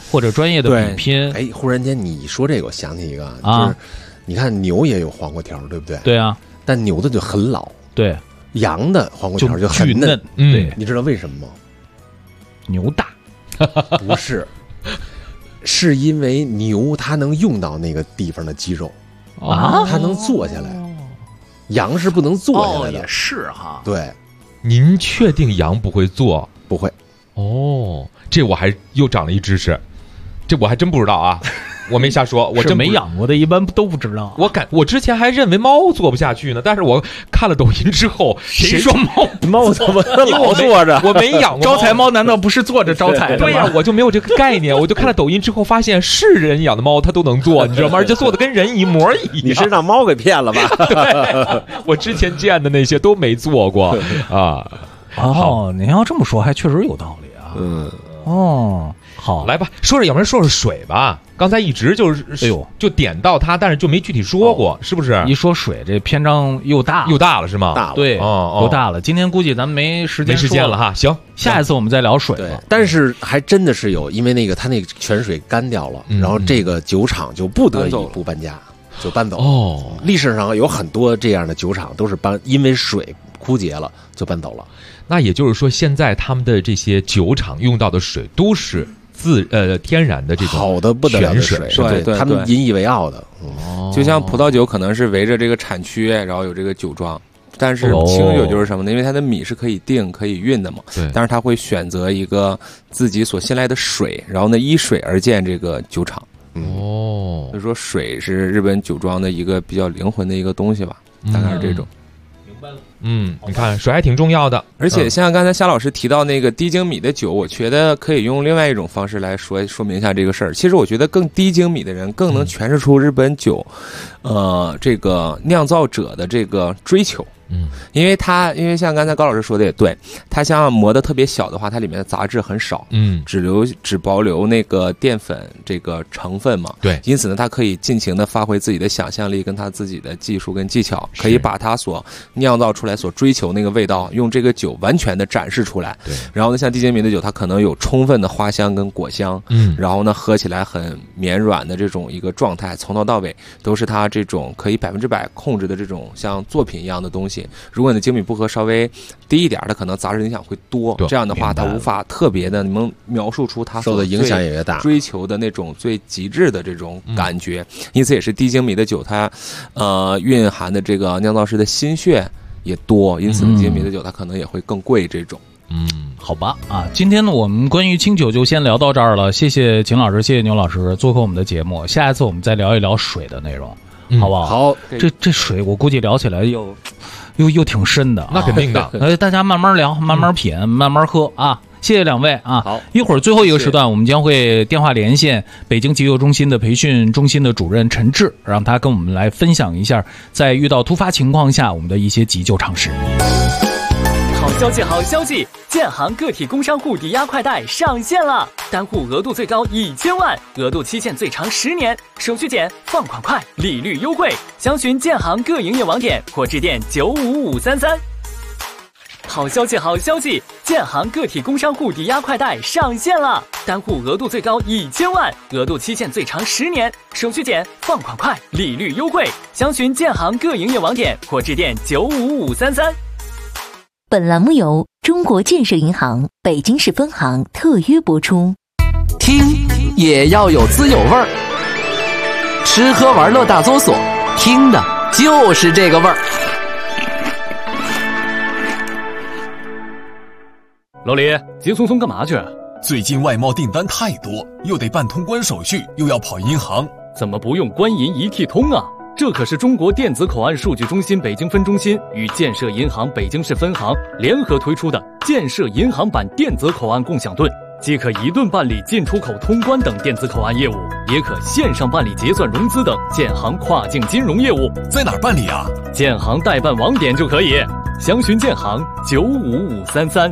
或者专业的比拼。 哎，忽然间你说这个，我想起一个，就是你看牛也有黄瓜条，对不对？ 对啊， 但牛的就很老， 对， 羊的黄瓜条就很嫩。 对，你知道为什么吗？ 牛大， 不是，是因为牛它能用到那个地方的肌肉啊， 它能坐下来，羊是不能坐下来的。 也是哈。 对， 您确定羊不会坐？ 不会。 哦，这我还又长了一知识，这我还真不知道啊。我没瞎说，我真没养过的，一般都不知道。 我之前还认为猫坐不下去呢，但是我看了抖音之后， 谁说猫怎么老坐着？ 我没养过招财猫，难道不是坐着招财的吗？ 对呀，我就没有这个概念。我就看了抖音之后，发现是人养的猫它都能坐，你知道吗？而且做的跟人一模一样。 你是让猫给骗了吧？ 对，我之前见的那些都没做过啊。 哦，您要这么说，还确实有道理啊。哦。好， 来吧，要不然说水吧。刚才一直就是，就点到它，但是就没具体说过，是不是？ 一说水，这篇章又大了是吗？ 大了， 对，又大了。今天估计咱们没时间了哈。行， 下一次我们再聊水了。但是还真的是有，因为它那个泉水干掉了，然后这个酒厂就不得已不搬家，就搬走。哦，历史上有很多这样的酒厂都是因为水枯竭了就搬走了。 那也就是说，现在他们的这些酒厂用到的水都是天然的这种好的不得了的水，对，他们引以为傲的。 就像葡萄酒可能是围着这个产区，然后有这个酒庄，但是清酒就是什么呢？因为它的米是可以定、可以运的嘛。 对。 但是他会选择一个自己所信赖的水，然后呢依水而建这个酒厂。 哦。 所以说水是日本酒庄的一个比较灵魂的一个东西吧，大概是这种。 你看水还挺重要的， 而且像刚才夏老师提到那个低精米的酒，我觉得可以用另外一种方式来说明一下这个事儿。其实我觉得更低精米的人更能诠释出日本酒，这个酿造者的这个追求。因为像刚才高老师说的也对，它像磨得特别小的话，它里面的杂质很少，只保留那个淀粉这个成分嘛， 对， 因此呢，它可以尽情的发挥自己的想象力跟他自己的技术跟技巧，可以把它所酿造出来所追求那个味道，用这个酒完全的展示出来。 对， 然后呢，像低精米的酒，它可能有充分的花香跟果香，然后呢，喝起来很绵软的这种一个状态，从头到尾都是它这种可以100%控制的这种像作品一样的东西。如果你的精米不合稍微低一点，它可能杂质影响会多。这样的话，它无法特别的能描述出它受的影响也越大， 追求的那种最极致的这种感觉。因此，也是低精米的酒，它蕴含的这个酿造师的心血也多，因此低精米的酒它可能也会更贵。这种， 好吧啊，今天呢，我们关于清酒就先聊到这儿了。谢谢秦老师，谢谢牛老师做客我们的节目。下一次我们再聊一聊水的内容。好不好？ 好， 这水我估计聊起来又挺深的， 那肯定的。 大家慢慢聊，慢慢品，慢慢喝啊！谢谢两位啊！ 好， 一会儿最后一个时段，我们将会电话连线北京急救中心的培训中心的主任陈志，让他跟我们来分享一下在遇到突发情况下我们的一些急救常识。 好消息，好消息！建行个体工商户抵押快贷上线了，单户额度最高1000万，额度期限最长10年，手续简，放款快，利率优惠。详询建行各营业网点或致电95533。好消息，好消息！建行个体工商户抵押快贷上线了，单户额度最高1000万，额度期限最长10年，手续简，放款快，利率优惠。详询建行各营业网点或致电95533。 本栏目由中国建设银行北京市分行特约播出。 听也要有滋有味儿，吃喝玩乐大搜索，听的就是这个味儿。 老李，急匆匆干嘛去？ 最近外贸订单太多，又得办通关手续，又要跑银行， 怎么不用官银一体通啊？这可是中国电子口岸数据中心北京分中心与建设银行北京市分行联合推出的建设银行版电子口岸共享盾，既可一盾办理进出口通关等电子口岸业务，也可线上办理结算融资等建行跨境金融业务。 在哪儿办理啊？ 建行代办网点就可以，详询建行95533。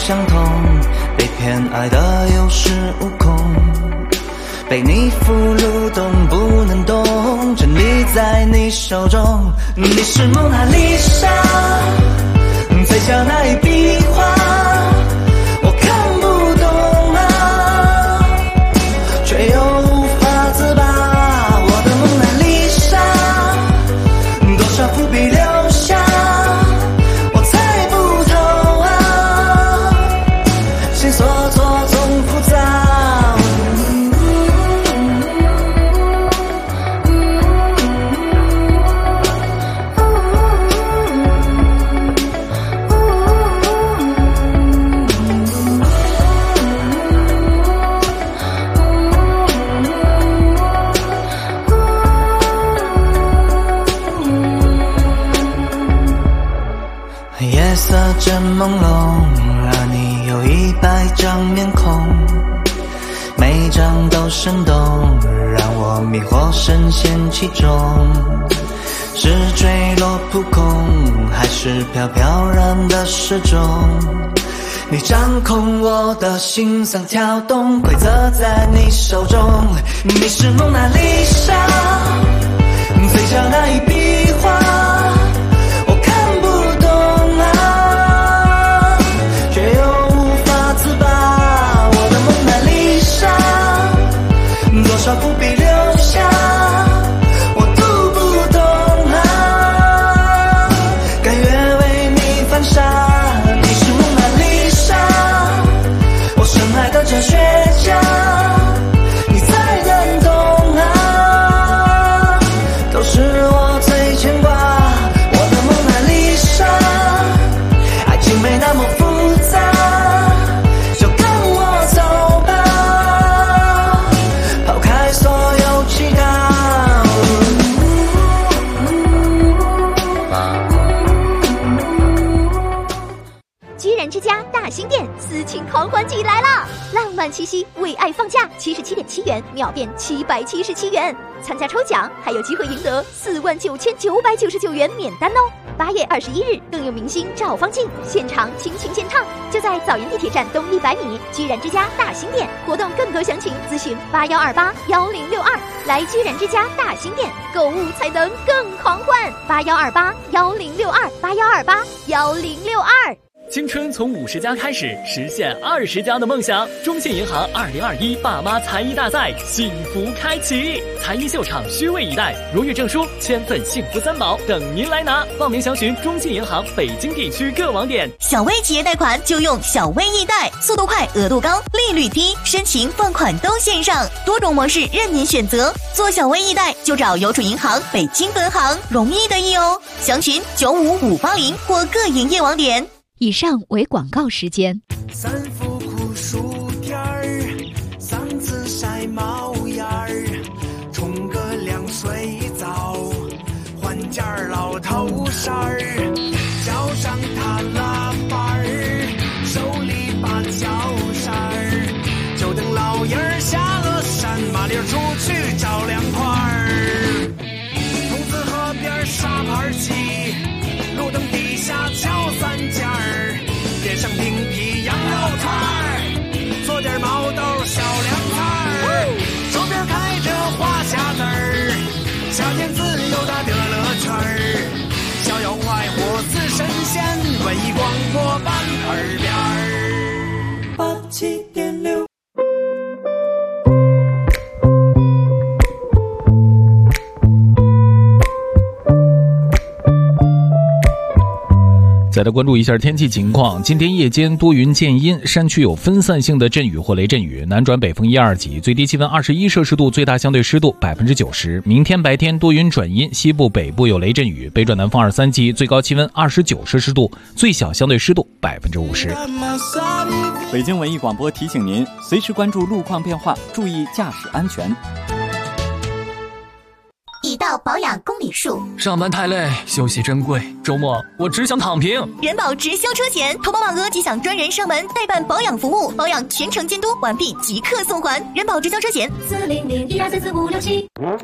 相同，被偏爱的有恃无恐，被你俘虏动不能动，真理在你手中。你是蒙娜丽莎，最小那一笔画我看不懂啊，却又无法自拔。我的蒙娜丽莎，多少伏笔留下我猜不透啊，心所错总复杂。夜色真朦胧，而你有100张面孔，每张都生动，让我迷惑深陷其中。是坠落扑空，还是飘飘然的失踪？你掌控我的心脏跳动，规则在你手中。你是蒙娜丽莎，最小那一笔画我看不懂啊，却又无法自拔。我的蒙娜丽莎，多少伏笔留下我读不懂啊，甘愿为你犯傻。你是蒙娜丽莎，我深爱的哲学家，你才能懂啊，都是我最牵挂。我的蒙娜丽莎，爱情没那么复杂，就跟我走吧，抛开所有其他。 居然之家大新店私情狂欢季来啦！浪漫七夕为爱放假，77.7元秒变777元，参加抽奖还有机会赢得49999元免单哦。8月21日更有明星赵方静现场倾情献唱，就在枣园地铁站东100米，居然之家大新店。活动更多详情咨询81281062，来居然之家大新店购物才能更狂欢。81281062，81281062。 青春从50加开始，实现20加的梦想。中信银行2021爸妈才艺大赛幸福开启，才艺秀场虚位以待，荣誉证书、千份幸福3宝等您来拿。报名详询中信银行北京地区各网点。 小微企业贷款就用小微易贷，速度快，额度高，利率低，申请放款都线上，多种模式任您选择。做小微易贷就找邮储银行北京分行，容易的易哦。详询95580或各营业网点。 以上为广告时间。 3伏酷暑天儿，嗓子晒冒烟儿，冲个凉水澡，换件老头衫儿，脚上踏喇叭儿，手里把脚扇儿，就等老爷儿下了山，麻溜出去找凉快儿。桐子河边沙盘棋，路灯底下敲3件儿，点上冰皮羊肉串儿，做点毛豆小凉菜儿，手边开着花匣子儿，夏天自由的乐乐圈儿，逍遥快活似神仙，文艺广播伴耳边儿87.6。 再来关注一下天气情况。今天夜间多云见阴，山区有分散性的阵雨或雷阵雨，南转北风1、2级，最低气温21摄氏度，最大相对湿度90%。明天白天多云转阴，西部北部有雷阵雨，北转南风2、3级，最高气温29摄氏度，最小相对湿度50%。 北京文艺广播提醒您，随时关注路况变化，注意驾驶安全。 一道保养公里数。 上班太累，休息珍贵，周末我只想躺平。 人保直销车险，投保满额即享专人上门代办保养服务，保养全程监督完毕即刻送还。人保直销车险40012344567。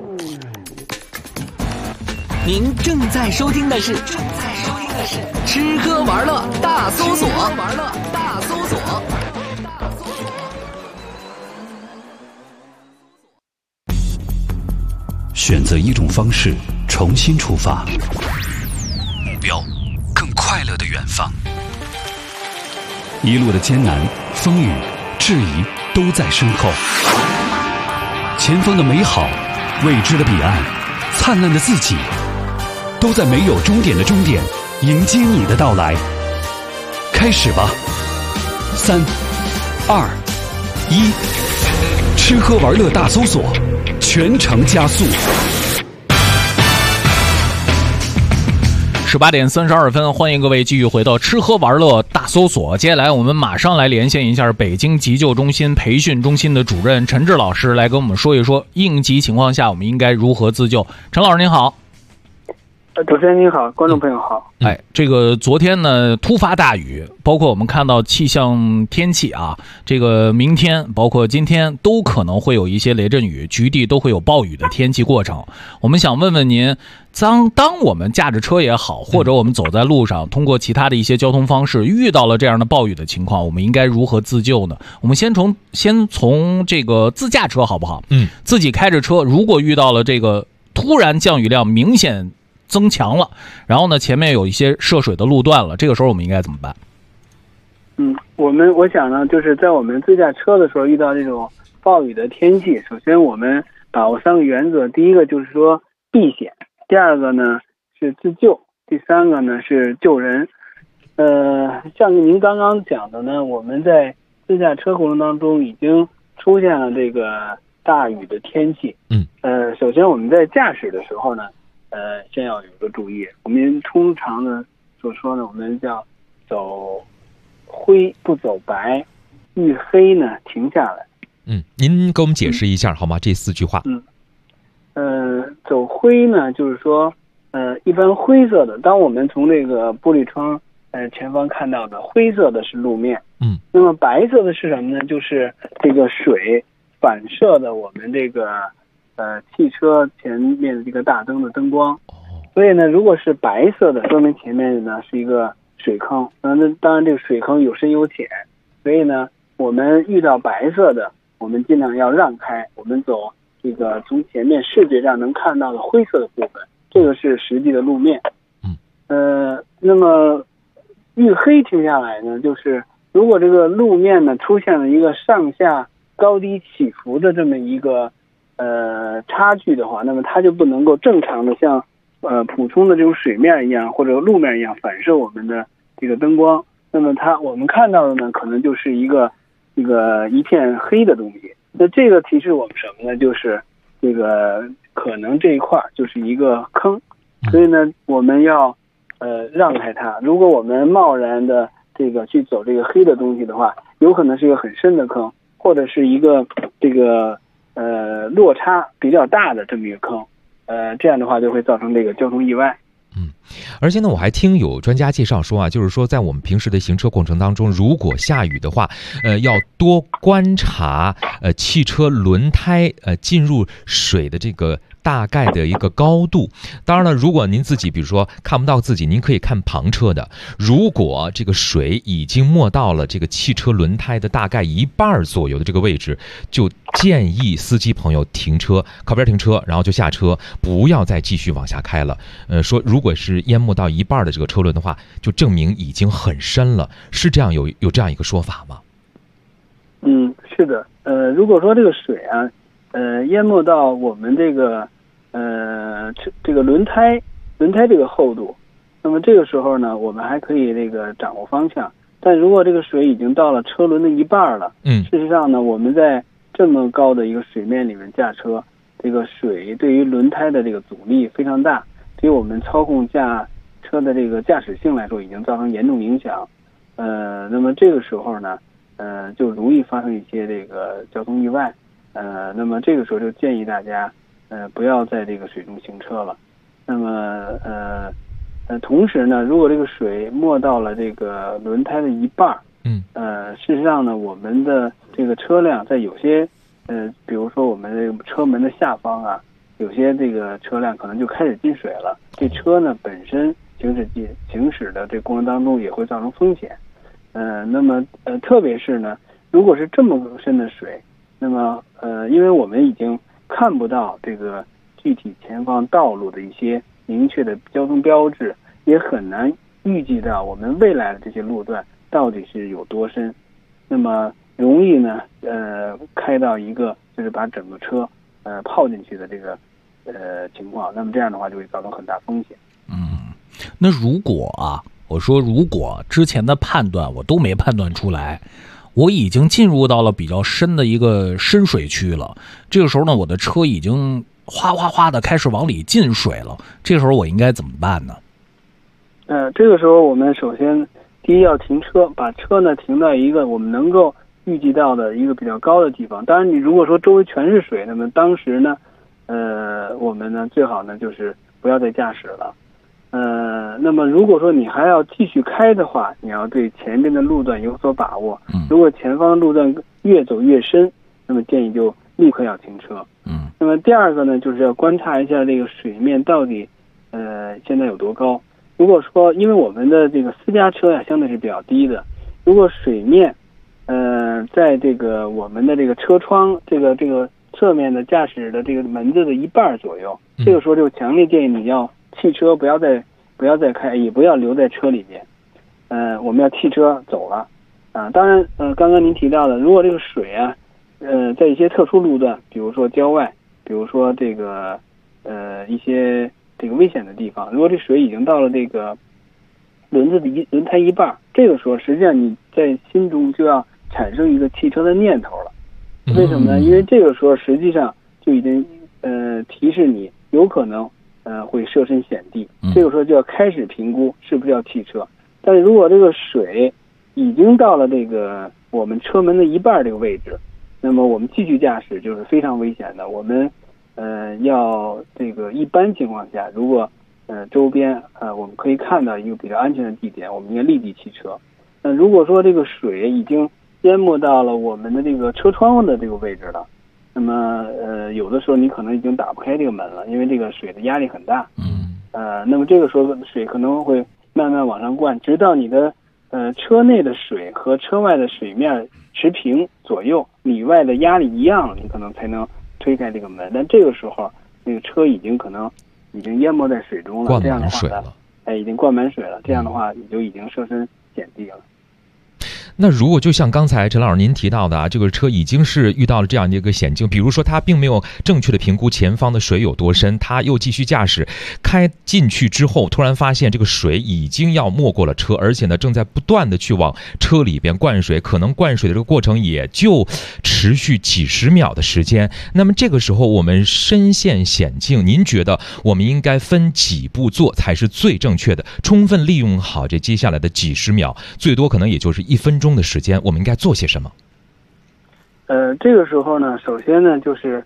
您正在收听的是吃喝玩乐大搜索。 选择一种方式重新出发，目标更快乐的远方。一路的艰难、风雨、质疑都在身后，前方的美好、未知的彼岸、灿烂的自己，都在没有终点的终点迎接你的到来。开始吧，3、2、1，吃喝玩乐大搜索，全程加速。 18点32分，欢迎各位继续回到吃喝玩乐大搜索。接下来我们马上来连线一下北京急救中心培训中心的主任陈志老师，来跟我们说一说应急情况下我们应该如何自救。陈老师您好。 主持人您好，观众朋友好。 这个昨天呢突发大雨，包括我们看到气象天气啊，这个明天包括今天都可能会有一些雷阵雨，局地都会有暴雨的天气过程。我们想问问您，当我们驾着车也好，或者我们走在路上，通过其他的一些交通方式遇到了这样的暴雨的情况，我们应该如何自救呢？我们先从这个自驾车好不好？自己开着车，如果遇到了这个突然降雨量明显增强了，然后呢前面有一些涉水的路段了，这个时候我们应该怎么办？ 我想呢，就是在我们自驾车的时候遇到这种暴雨的天气，首先我们把握3个原则，第一个就是说避险，第二个呢是自救，第三个呢是救人。像您刚刚讲的呢，我们在自驾车过程当中已经出现了这个大雨的天气。首先我们在驾驶的时候呢，先要有个注意，我们通常呢所说呢，我们叫走灰不走白，遇黑呢停下来。 您给我们解释一下好吗？这4句话。 走灰呢，就是说，一般灰色的，当我们从这个玻璃窗前方看到的灰色的是路面。那么白色的是什么呢？就是这个水反射的我们这个汽车前面的这个大灯的灯光。所以呢，如果是白色的，说明前面呢是一个水坑。那当然这个水坑有深有浅，所以呢，我们遇到白色的，我们尽量要让开，我们走这个从前面视觉上能看到的灰色的部分，这个是实际的路面。那么遇黑停下来呢，就是如果这个路面呢出现了一个上下高低起伏的这么一个差距的话，那么它就不能够正常的像普通的这种水面一样或者路面一样反射我们的这个灯光，那么我们看到的呢可能就是一片黑的东西。那这个提示我们什么呢？就是这个可能这一块就是一个坑，所以呢我们要让开它。如果我们贸然的这个去走这个黑的东西的话，有可能是一个很深的坑，或者是一个这个落差比较大的这么一个坑，这样的话就会造成这个交通意外。 而且呢，我还听有专家介绍说啊，就是说在我们平时的行车过程当中，如果下雨的话，要多观察汽车轮胎进入水的这个大概的一个高度。当然了，如果您自己比如说看不到自己，您可以看旁车的。如果这个水已经没到了这个汽车轮胎的大概一半左右的这个位置，就建议司机朋友停车，靠边停车，然后就下车，不要再继续往下开了。说如果是淹没到一半的这个车轮的话，就证明已经很深了，是这样有这样一个说法吗？ 是的。如果说这个水啊，淹没到我们这个轮胎这个厚度，那么这个时候呢，我们还可以这个掌握方向。但如果这个水已经到了车轮的一半了，事实上呢，我们在这么高的一个水面里面驾车，这个水对于轮胎的这个阻力非常大，对于我们操控驾车的这个驾驶性来说已经造成严重影响。那么这个时候呢，就容易发生一些这个交通意外。那么这个时候就建议大家不要在这个水中行车了。那么同时呢，如果这个水没到了这个轮胎的一半，事实上呢，我们的这个车辆在有些比如说我们这个车门的下方啊，有些这个车辆可能就开始进水了。这车呢本身行驶的这过程当中也会造成风险。那么特别是呢，如果是这么深的水，那么因为我们已经看不到这具体前方道路的一些明确的交通标志，也很难预计到我们未来的这些路段到底是有多深，那么容易呢开到一个就是把整个车泡进去的这个情况，那么这样的话就会造成很大风险。 那如果我说如果之前的判断我都没判断出来，我已经进入到了比较深的一个深水区了，这个时候呢，我的车已经哗哗哗的开始往里进水了，这个时候我应该怎么办呢？ 这个时候我们首先第一要停车，把车呢停到一个我们能够预计到的一个比较高的地方。当然你如果说周围全是水，那么当时呢我们呢最好呢就是不要再驾驶了。那么如果说你还要继续开的话，你要对前面的路段有所把握。如果前方的路段越走越深，那么建议就立刻要停车。那么第二个呢，就是要观察一下这个水面到底现在有多高。如果说因为我们的这个私家车呀相对是比较低的，如果水面在这个我们的这个车窗这个侧面的驾驶的这个门子的一半左右，这个时候就强烈建议你要弃车，不要再开，也不要留在车里面。我们要弃车走了。当然刚刚您提到的，如果这个水在一些特殊路段，比如说郊外，比如说这个一些这个危险的地方，如果这水已经到了这个轮胎一半，这个时候实际上你在心中就要产生一个汽车的念头了。为什么呢？因为这个时候实际上就已经提示你有可能会设身险地，这个时候就要开始评估是不是要弃车。但是如果这个水已经到了这个我们车门的一半这个位置，那么我们继续驾驶就是非常危险的。我们要这个一般情况下，如果周边我们可以看到一个比较安全的地点，我们应该立即弃车。那如果说这个水已经淹没到了我们的这个车窗的这个位置了，那么有的时候你可能已经打不开这个门了，因为这个水的压力很大。那么这个时候水可能会慢慢往上灌，直到你的车内的水和车外的水面持平左右，里外的压力一样，你可能才能推开这个门。但这个时候那个车已经淹没在水中了，这样的话已经灌满水了，这样的话你就已经设身险地了。 那如果就像刚才陈老师您提到的这个车已经是遇到了这样的一个险境，比如说他并没有正确的评估前方的水有多深，他又继续驾驶开进去之后，突然发现这个水已经要没过了车，而且呢正在不断的去往车里边灌水，可能灌水的这个过程也就持续几十秒的时间。那么这个时候我们身陷险境，您觉得我们应该分几步做才是最正确的，充分利用好这接下来的几十秒，最多可能也就是1分钟的时间，我们应该做些什么？ 这个时候呢，首先呢就是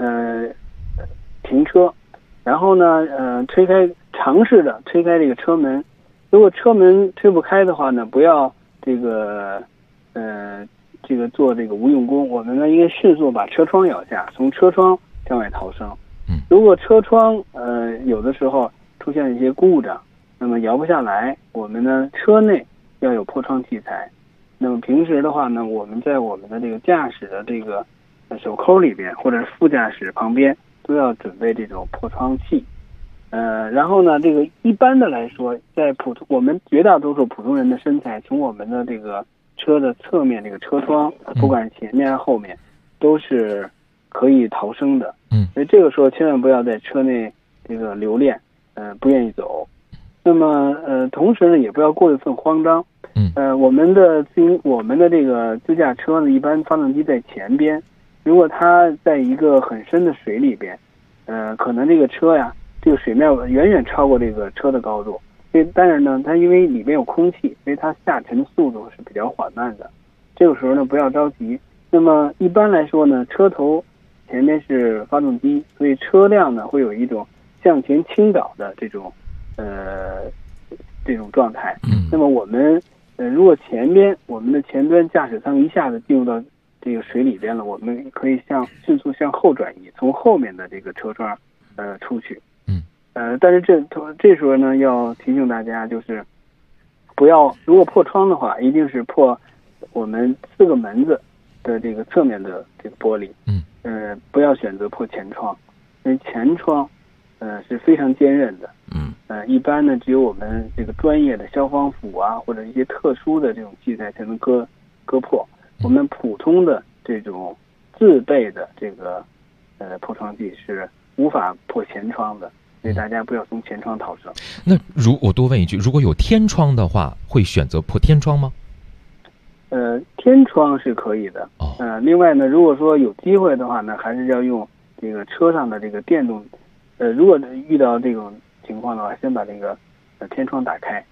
停车，然后呢尝试着推开这个车门。如果车门推不开的话呢，不要这个做这个无用功，我们呢应该迅速把车窗摇下，从车窗向外逃生。如果车窗有的时候出现一些故障，那么摇不下来，我们呢车内要有破窗器材。那么平时的话呢，我们在我们的这个驾驶的这个手扣里边，或者是副驾驶旁边都要准备这种破窗器。然后呢，这个一般的来说，在我们绝大多数普通人的身材，从我们的这个车的侧面这个车窗，不管是前面还是后面，都是可以逃生的。所以这个时候千万不要在车内这个留恋，不愿意走。那么同时呢，也不要过分慌张。我们的这个自驾车呢，一般发动机在前边，如果它在一个很深的水里边，可能这个车呀，这个水面远远超过这个车的高度，但是呢，它因为里面有空气，所以它下沉速度是比较缓慢的。这个时候呢，不要着急。那么一般来说呢，车头前面是发动机，所以车辆呢会有一种向前倾倒的这种状态。那么我们如果我们的前端驾驶舱一下子进入到这个水里边了，我们可以迅速向后转移，从后面的这个车窗出去。但是这时候呢，要提醒大家，就是如果破窗的话，一定是破我们4个门子的这个侧面的这个玻璃。不要选择破前窗。 因为前窗是非常坚韧的，一般呢只有我们这个专业的消防斧啊或者一些特殊的这种器材才能割破，我们普通的这种自备的这个破窗剂是无法破前窗的，所以大家不要从前窗逃生。 那我多问一句，如果有天窗的话，会选择破天窗吗？ 天窗是可以的。另外呢，如果说有机会的话呢，还是要用这个车上的这个电动。如果遇到这种情况的话，先把这个天窗打开。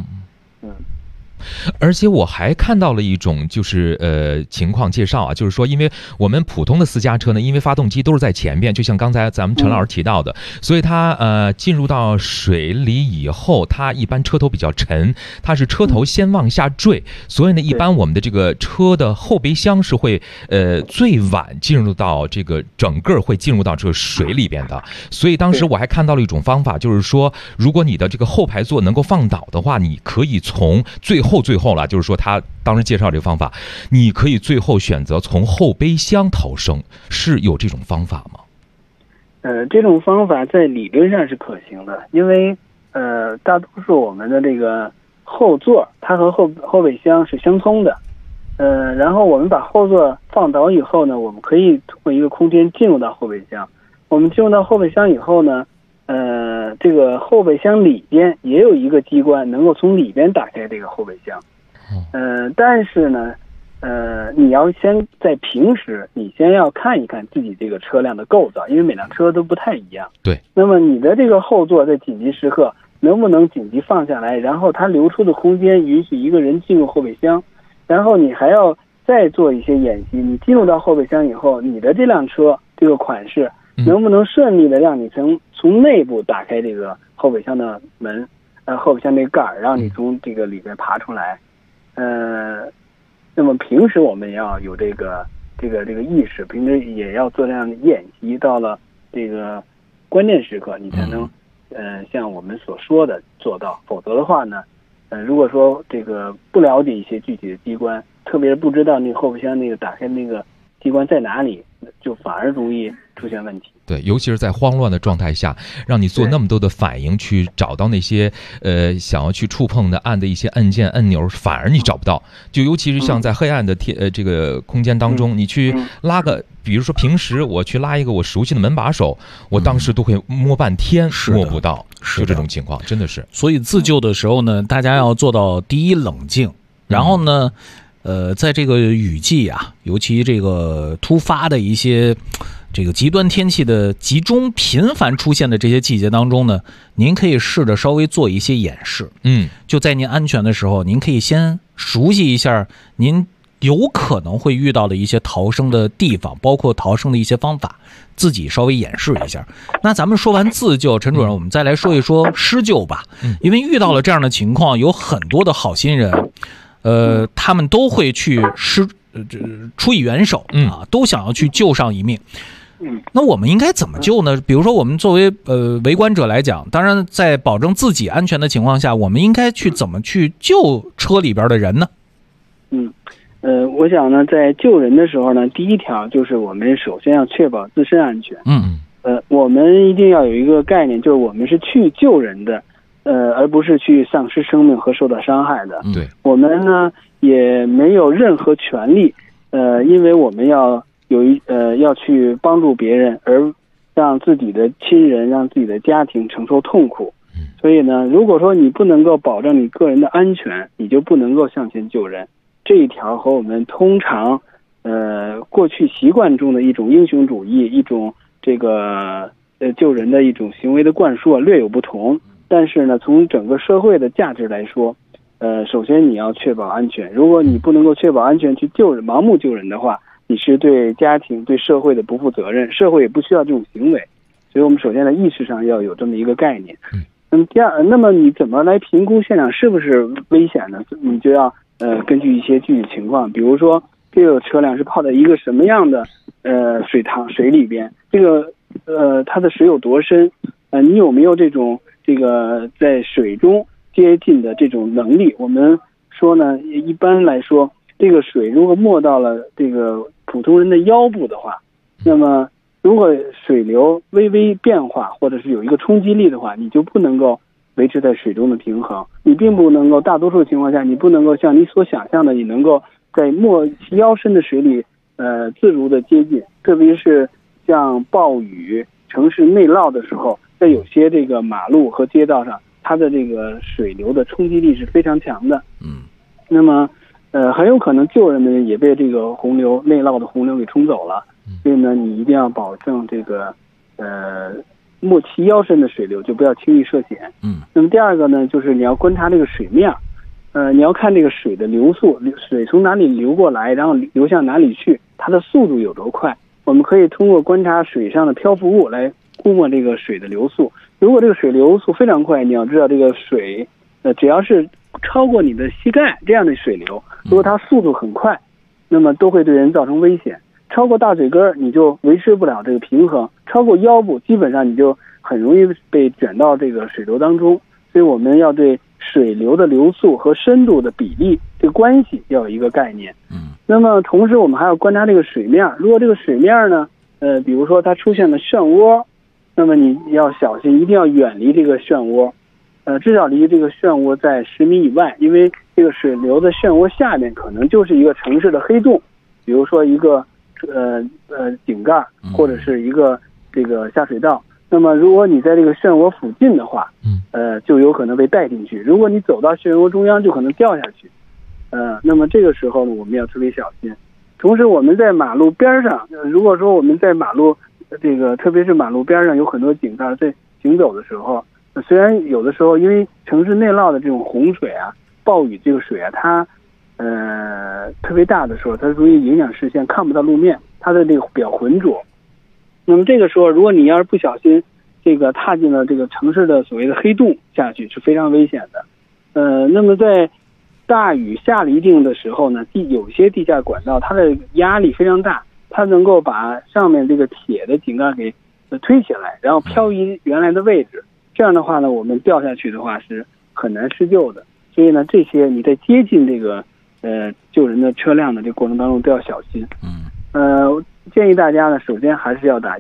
而且我还看到了一种就是情况介绍啊，就是说因为我们普通的私家车呢，因为发动机都是在前边，就像刚才咱们陈老师提到的，所以它进入到水里以后，它一般车头比较沉，它是车头先往下坠，所以呢一般我们的这个车的后备箱是会最晚进入到这个整个会进入到这个水里边的。所以当时我还看到了一种方法，就是说如果你的这个后排座能够放倒的话，你可以从最后了，就是说他当时介绍这个方法，你可以最后选择从后备箱逃生，是有这种方法吗？ 这种方法在理论上是可行的，因为大多数我们的这个后座它和后备箱是相通的，然后我们把后座放倒以后呢，我们可以通过一个空间进入到后备箱。我们进入到后备箱以后呢，这个后备箱里边也有一个机关能够从里边打开这个后备箱。但是呢，你要先在平时，你先要看一看自己这个车辆的构造，因为每辆车都不太一样。 对。 那么你的这个后座在紧急时刻能不能紧急放下来，然后它留出的空间允许一个人进入后备箱，然后你还要再做一些演习。你进入到后备箱以后，你的这辆车这个款式能不能顺利的让你从内部打开这个后备箱的门，后备箱这个盖儿，让你从这个里边爬出来。那么平时我们要有这个意识，平时也要做这样的演习，到了这个关键时刻，你才能像我们所说的做到。否则的话呢，如果说这个不了解一些具体的机关，特别是不知道那个后备箱那个打开那个机关在哪里，就反而容易出现问题。 对，尤其是在慌乱的状态下，让你做那么多的反应去找到那些想要去触碰的按的一些按键按钮，反而你找不到。就尤其是像在黑暗的这个空间当中，你去拉个，比如说平时我去拉一个我熟悉的门把手，我当时都会摸半天摸不到，就这种情况真的是。 所以自救的时候呢，大家要做到第一冷静，然后呢在这个雨季啊，尤其这个突发的一些这个极端天气的集中频繁出现的这些季节当中呢，您可以试着稍微做一些演示。就在您安全的时候，您可以先熟悉一下您有可能会遇到的一些逃生的地方，包括逃生的一些方法，自己稍微演示一下。那咱们说完自救，陈主任，我们再来说一说施救吧。因为遇到了这样的情况，有很多的好心人他们都会去出以援手啊，都想要去救上一命。那我们应该怎么救呢？比如说我们作为围观者来讲，当然在保证自己安全的情况下，我们应该去怎么去救车里边的人呢？ 我想呢，在救人的时候呢，第一条就是我们首先要确保自身安全。我们一定要有一个概念，就是我们是去救人的，而不是去丧失生命和受到伤害的。 对， 我们呢也没有任何权利，因为我们要要去帮助别人，而让自己的亲人、让自己的家庭承受痛苦。所以呢，如果说你不能够保证你个人的安全，你就不能够向前救人。这一条和我们通常过去习惯中的一种英雄主义、一种这个救人的一种行为的灌输略有不同。但是呢，从整个社会的价值来说，首先你要确保安全。如果你不能够确保安全去救人、盲目救人的话，你是对家庭、对社会的不负责任，社会也不需要这种行为。所以我们首先在意识上要有这么一个概念。那么你怎么来评估现场是不是危险呢？你就要根据一些具体情况，比如说这个车辆是泡在一个什么样的水里边，这个它的水有多深，你有没有这个在水中接近的这种能力。我们说呢，一般来说，这个水如果没到了这个普通人的腰部的话，那么如果水流微微变化，或者是有一个冲击力的话，你就不能够维持在水中的平衡，你并不能够，大多数情况下你不能够像你所想象的，你能够在齐腰深的水里自如的接近，特别是像暴雨、城市内涝的时候，在有些这个马路和街道上，它的这个水流的冲击力是非常强的。那么很有可能救人的人也被这个内涝的洪流给冲走了。所以呢，你一定要保证这个齐腰深的水流，就不要轻易涉险。那么第二个呢，就是你要观察这个水面，你要看这个水的流速，水从哪里流过来，然后流向哪里去，它的速度有多快。我们可以通过观察水上的漂浮物来估摸这个水的流速。如果这个水流速非常快，你要知道这个水只要是超过你的膝盖这样的水流，如果它速度很快，那么都会对人造成危险。超过大腿根你就维持不了这个平衡，超过腰部基本上你就很容易被卷到这个水流当中。所以我们要对水流的流速和深度的比例这个关系要有一个概念。那么同时我们还要观察这个水面，如果这个水面呢比如说它出现了漩涡，那么你要小心，一定要远离这个漩涡，至少离这个漩涡在10米以外，因为这个水流的漩涡下面可能就是一个城市的黑洞，比如说一个井盖，或者是一个这个下水道。那么如果你在这个漩涡附近的话，就有可能被带进去。如果你走到漩涡中央，就可能掉下去。那么这个时候呢，我们要特别小心。同时我们在马路边上，如果说我们在马路这个特别是马路边上有很多井盖，在行走的时候，虽然有的时候因为城市内涝的这种洪水啊、暴雨这个水啊，它特别大的时候，它容易影响视线，看不到路面，它的这个比较浑浊。那么这个时候，如果你要是不小心这个踏进了这个城市的所谓的黑洞下去，是非常危险的。那么在大雨下了一定的时候呢，有些地下管道它的压力非常大，它能够把上面这个铁的井盖给推起来，然后漂移原来的位置。这样的话呢，我们掉下去的话是很难施救的。所以呢，这些你在接近这个救人的车辆的这个过程当中都要小心。建议大家呢，首先还是要打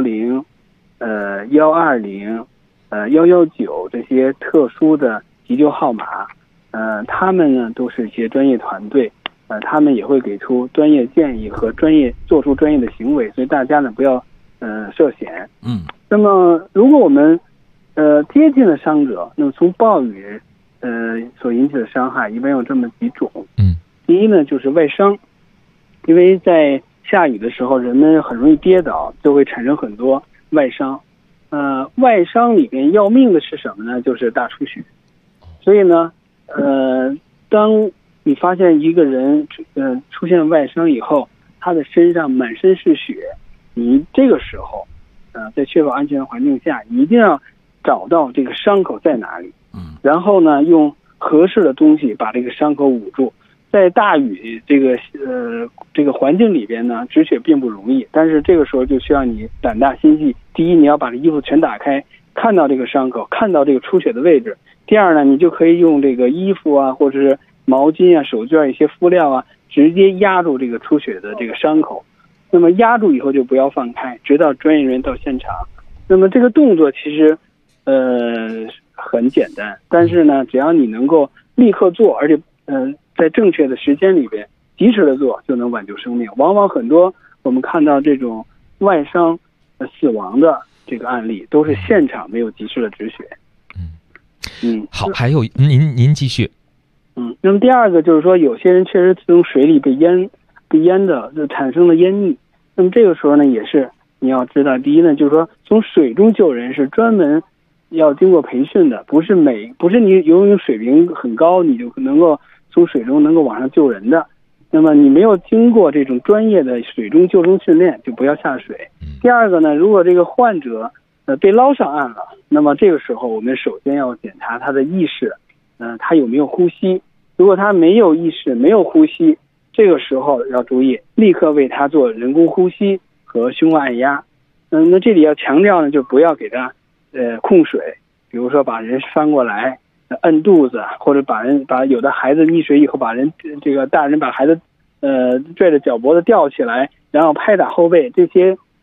110、120、119这些特殊的急救号码。他们呢都是一些专业团队，他们也会给出专业建议和做出专业的行为，所以大家呢不要涉险。那么如果我们接近了伤者，那么从暴雨所引起的伤害一般有这么几种。第一呢就是外伤，因为在下雨的时候人们很容易跌倒，就会产生很多外伤。外伤里面要命的是什么呢？就是大出血。所以呢当你发现一个人出现外伤以后，他的身上满身是血，你这个时候在确保安全环境下，你一定要找到这个伤口在哪里，然后呢用合适的东西把这个伤口捂住。在大雨这个环境里边呢，止血并不容易，但是这个时候就需要你胆大心细。第一，你要把这衣服全打开，看到这个伤口，看到这个出血的位置。第二呢，你就可以用这个衣服啊，或者是毛巾啊、手绢一些敷料啊，直接压住这个出血的这个伤口。那么压住以后就不要放开，直到专业人员到现场。那么这个动作其实很简单，但是呢，只要你能够立刻做，而且在正确的时间里边及时的做，就能挽救生命。往往很多我们看到这种外伤死亡的这个案例，都是现场没有及时的止血。 好，还有您继续。 那么第二个就是说，有些人确实从水里被淹的，就产生了淹溺。那么这个时候呢，也是你要知道，第一呢，就是说从水中救人是专门要经过培训的，不是你游泳水平很高，你就能够从水中能够往上救人的。那么你没有经过这种专业的水中救生训练，就不要下水。第二个呢，如果这个患者被捞上岸了，那么这个时候我们首先要检查他的意识，他有没有呼吸。如果他没有意识、没有呼吸，这个时候要注意，立刻为他做人工呼吸和胸外按压。那这里要强调呢，就不要给他控水，比如说把人翻过来摁肚子，或者把有的孩子溺水以后把大人把孩子拽着脚脖子吊起来，然后拍打后背，这些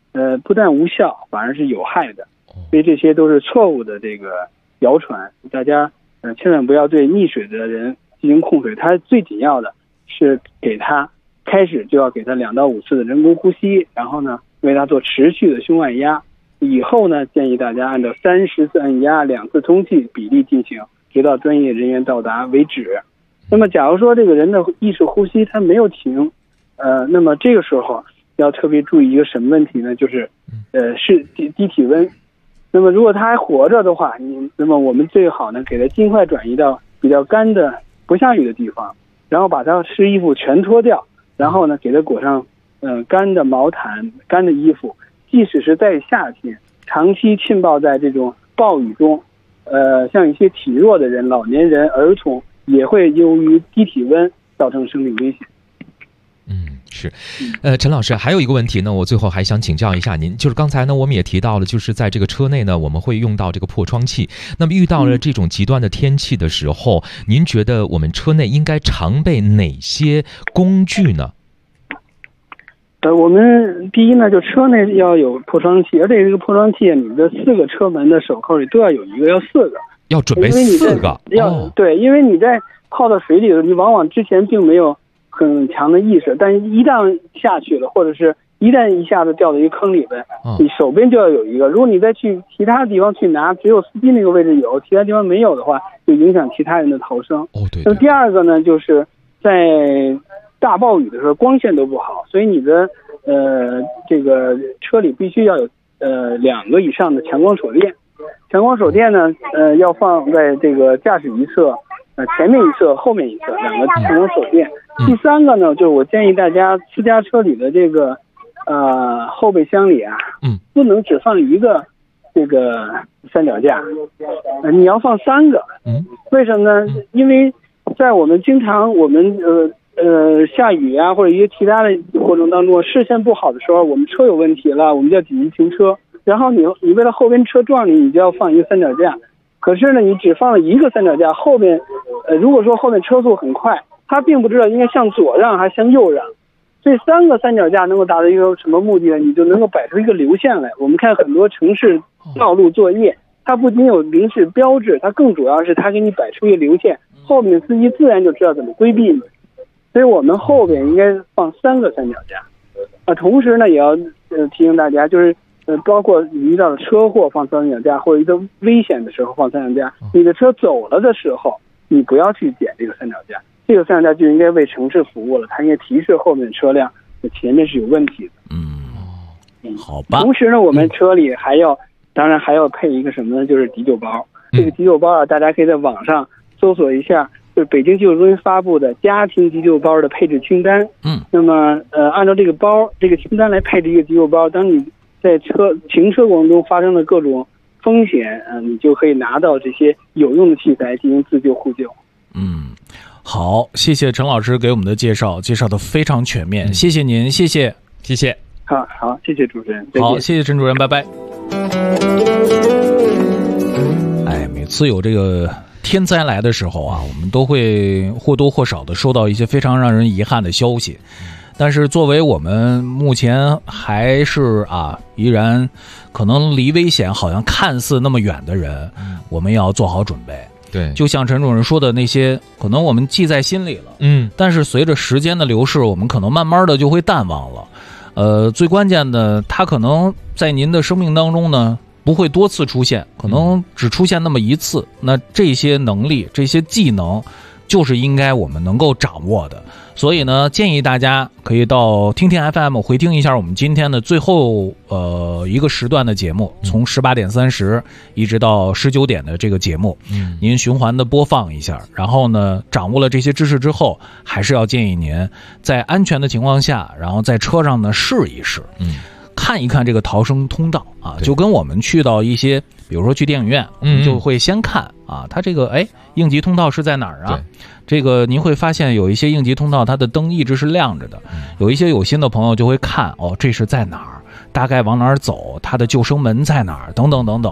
不但无效，反而是有害的。所以这些都是错误的这个谣传，大家千万不要对溺水的人进行控水。它最紧要的是给他开始就要给他2到5次的人工呼吸，然后呢为他做持续的胸按压。以后呢，建议大家按照30次按压、2次通气比例进行，直到专业人员到达为止。那么假如说这个人的意识呼吸他没有停，那么这个时候要特别注意一个什么问题呢？就是是低体温。那么如果他还活着的话，那么我们最好呢给他尽快转移到比较干的不下雨的地方，然后把他湿衣服全脱掉，然后呢给他裹上干的毛毯、干的衣服。即使是在夏天，长期浸泡在这种暴雨中，像一些体弱的人、老年人、儿童也会由于低体温造成生命危险。 是，陈老师，还有一个问题呢，我最后还想请教一下您，就是刚才呢我们也提到了，就是在这个车内呢我们会用到这个破窗器，那么遇到了这种极端的天气的时候，您觉得我们车内应该常备哪些工具呢？ 我们第一呢，就车内要有破窗器，而且这个破窗器，你的4个车门的手扣里都要有一个，要4个， 要准备4个。 对，因为你在泡到水里的时候，你往往之前并没有很强的意识，但一旦下去了，或者是一旦一下子掉到一个坑里边，你手边就要有一个。如果你再去其他地方去拿，只有司机那个位置有，其他地方没有的话，就影响其他人的逃生。 对。 那么第2个呢，就是在大暴雨的时候光线都不好，所以你的这个车里必须要有2个以上的强光手电。强光手电呢要放在这个驾驶一侧，前面一侧、后面一侧2个强光手电。第3个呢，就是我建议大家私家车里的这个后备箱里啊，不能只放一个这个三脚架，你要放3个。为什么呢？因为在我们经常下雨啊，或者一些其他的过程当中，视线不好的时候，我们车有问题了，我们就要紧急停车。然后你为了后边车撞你就要放一个三脚架。可是呢，你只放了一个三脚架，后边如果说后面车速很快，他并不知道应该向左让还是向右让。这3个三脚架能够达到一个什么目的呢？你就能够摆出一个流线来。我们看很多城市道路作业，它不仅有明示标志，它更主要是它给你摆出一个流线，后面司机自然就知道怎么规避你。所以我们后边应该放3个三脚架。同时呢，也要提醒大家，就是包括遇到了车祸放三脚架，或者一个危险的时候放三脚架。你的车走了的时候，你不要去捡这个三脚架，这个三脚架就应该为城市服务了，它应该提示后面的车辆前面是有问题的。 好吧。 同时呢，我们车里当然还要配一个什么呢？就是急救包。这个急救包啊，大家可以在网上搜索一下，就是北京急救中心发布的家庭急救包的配置清单。那么按照这个清单来配置一个急救包，当你在行车过程中发生了各种风险，你就可以拿到这些有用的器材进行自救互救。 好，谢谢陈老师给我们的介绍的非常全面，谢谢您，谢谢。 好，谢谢主持人。 好，谢谢陈主任，拜拜。每次有这个天灾来的时候啊，我们都会或多或少的收到一些非常让人遗憾的消息。但是作为我们目前还是依然可能离危险好像看似那么远的人，我们要做好准备。 对， 就像陈主任说的那些，可能我们记在心里了，但是随着时间的流逝，我们可能慢慢的就会淡忘了。最关键的，它可能在您的生命当中呢，不会多次出现，可能只出现那么一次。那这些能力、这些技能，就是应该我们能够掌握的。所以呢，建议大家可以到听听 FM 回听一下我们今天的最后一个时段的节目，从18点30一直到19点的这个节目，您循环的播放一下。然后呢，掌握了这些知识之后，还是要建议您在安全的情况下，然后在车上呢试一试，看一看这个逃生通道啊，就跟我们去到一些，比如说去电影院，我们就会先看它这个应急通道是在哪儿啊？这个您会发现有一些应急通道它的灯一直是亮着的，有一些有心的朋友就会看这是在哪儿，大概往哪儿走，它的救生门在哪儿，等等等等。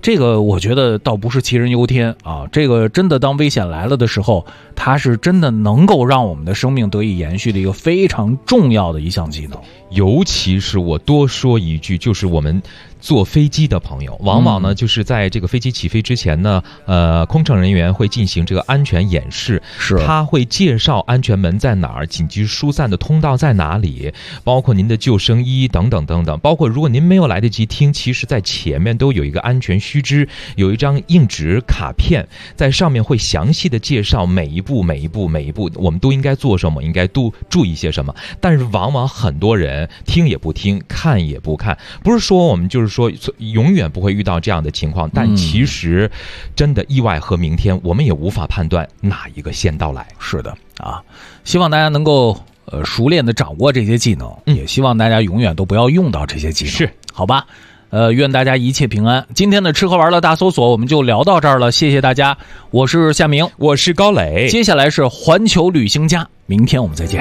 这个我觉得倒不是杞人忧天啊，这个真的当危险来了的时候，它是真的能够让我们的生命得以延续的一个非常重要的一项技能。 尤其是我多说一句，就是我们坐飞机的朋友，往往呢就是在这个飞机起飞之前呢，空乘人员会进行这个安全演示， 是他会介绍安全门在哪儿，紧急疏散的通道在哪里，包括您的救生衣等等等等，包括如果您没有来得及听，其实在前面都有一个安全须知，有一张硬纸卡片，在上面会详细的介绍每一步我们都应该做什么，应该都注意些什么。但是往往很多人听也不听，看也不看，不是说我们就是说永远不会遇到这样的情况，但其实真的意外和明天我们也无法判断哪一个先到来。 是的啊，希望大家能够熟练的掌握这些技能，也希望大家永远都不要用到这些技能， 是好吧？愿大家一切平安。今天的吃喝玩乐大搜索我们就聊到这儿了，谢谢大家。我是夏明， 我是高磊， 接下来是环球旅行家，明天我们再见。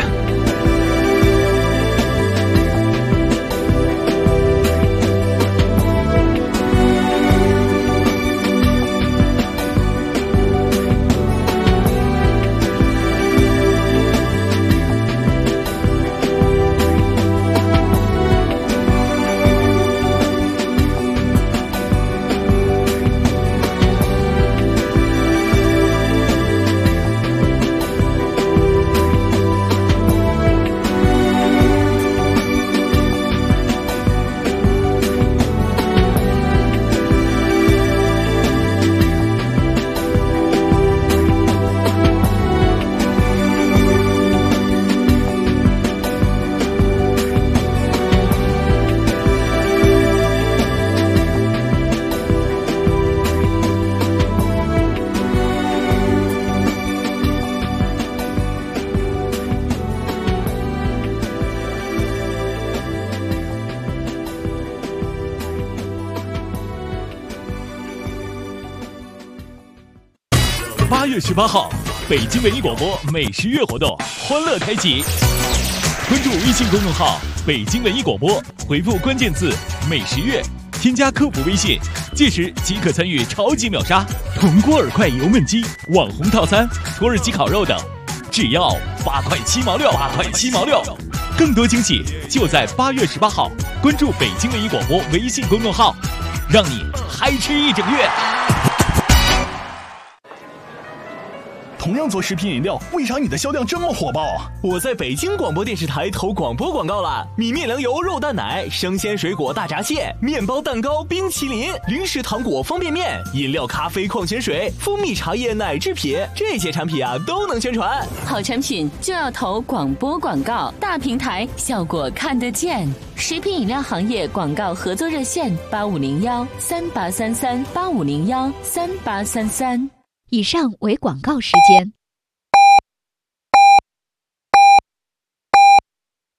8月18号，北京文艺广播美食月活动欢乐开启。关注微信公众号“北京文艺广播”，回复关键字“美食月”，添加客服微信，届时即可参与超级秒杀铜锅饵块油焖鸡、网红套餐、土耳其烤肉等，只要8块7毛6。更多惊喜就在8月18号，关注北京文艺广播微信公众号，让你嗨吃一整月。 同样做食品饮料，为啥你的销量这么火爆啊？ 我在北京广播电视台投广播广告了，米面粮油肉蛋奶、生鲜水果大闸蟹、面包蛋糕、冰淇淋、零食糖果方便面、饮料咖啡矿泉水、蜂蜜茶叶奶制品，这些产品啊都能宣传。 好产品就要投广播广告，大平台效果看得见。食品饮料行业广告合作热线8501383385013833。 以上为广告时间。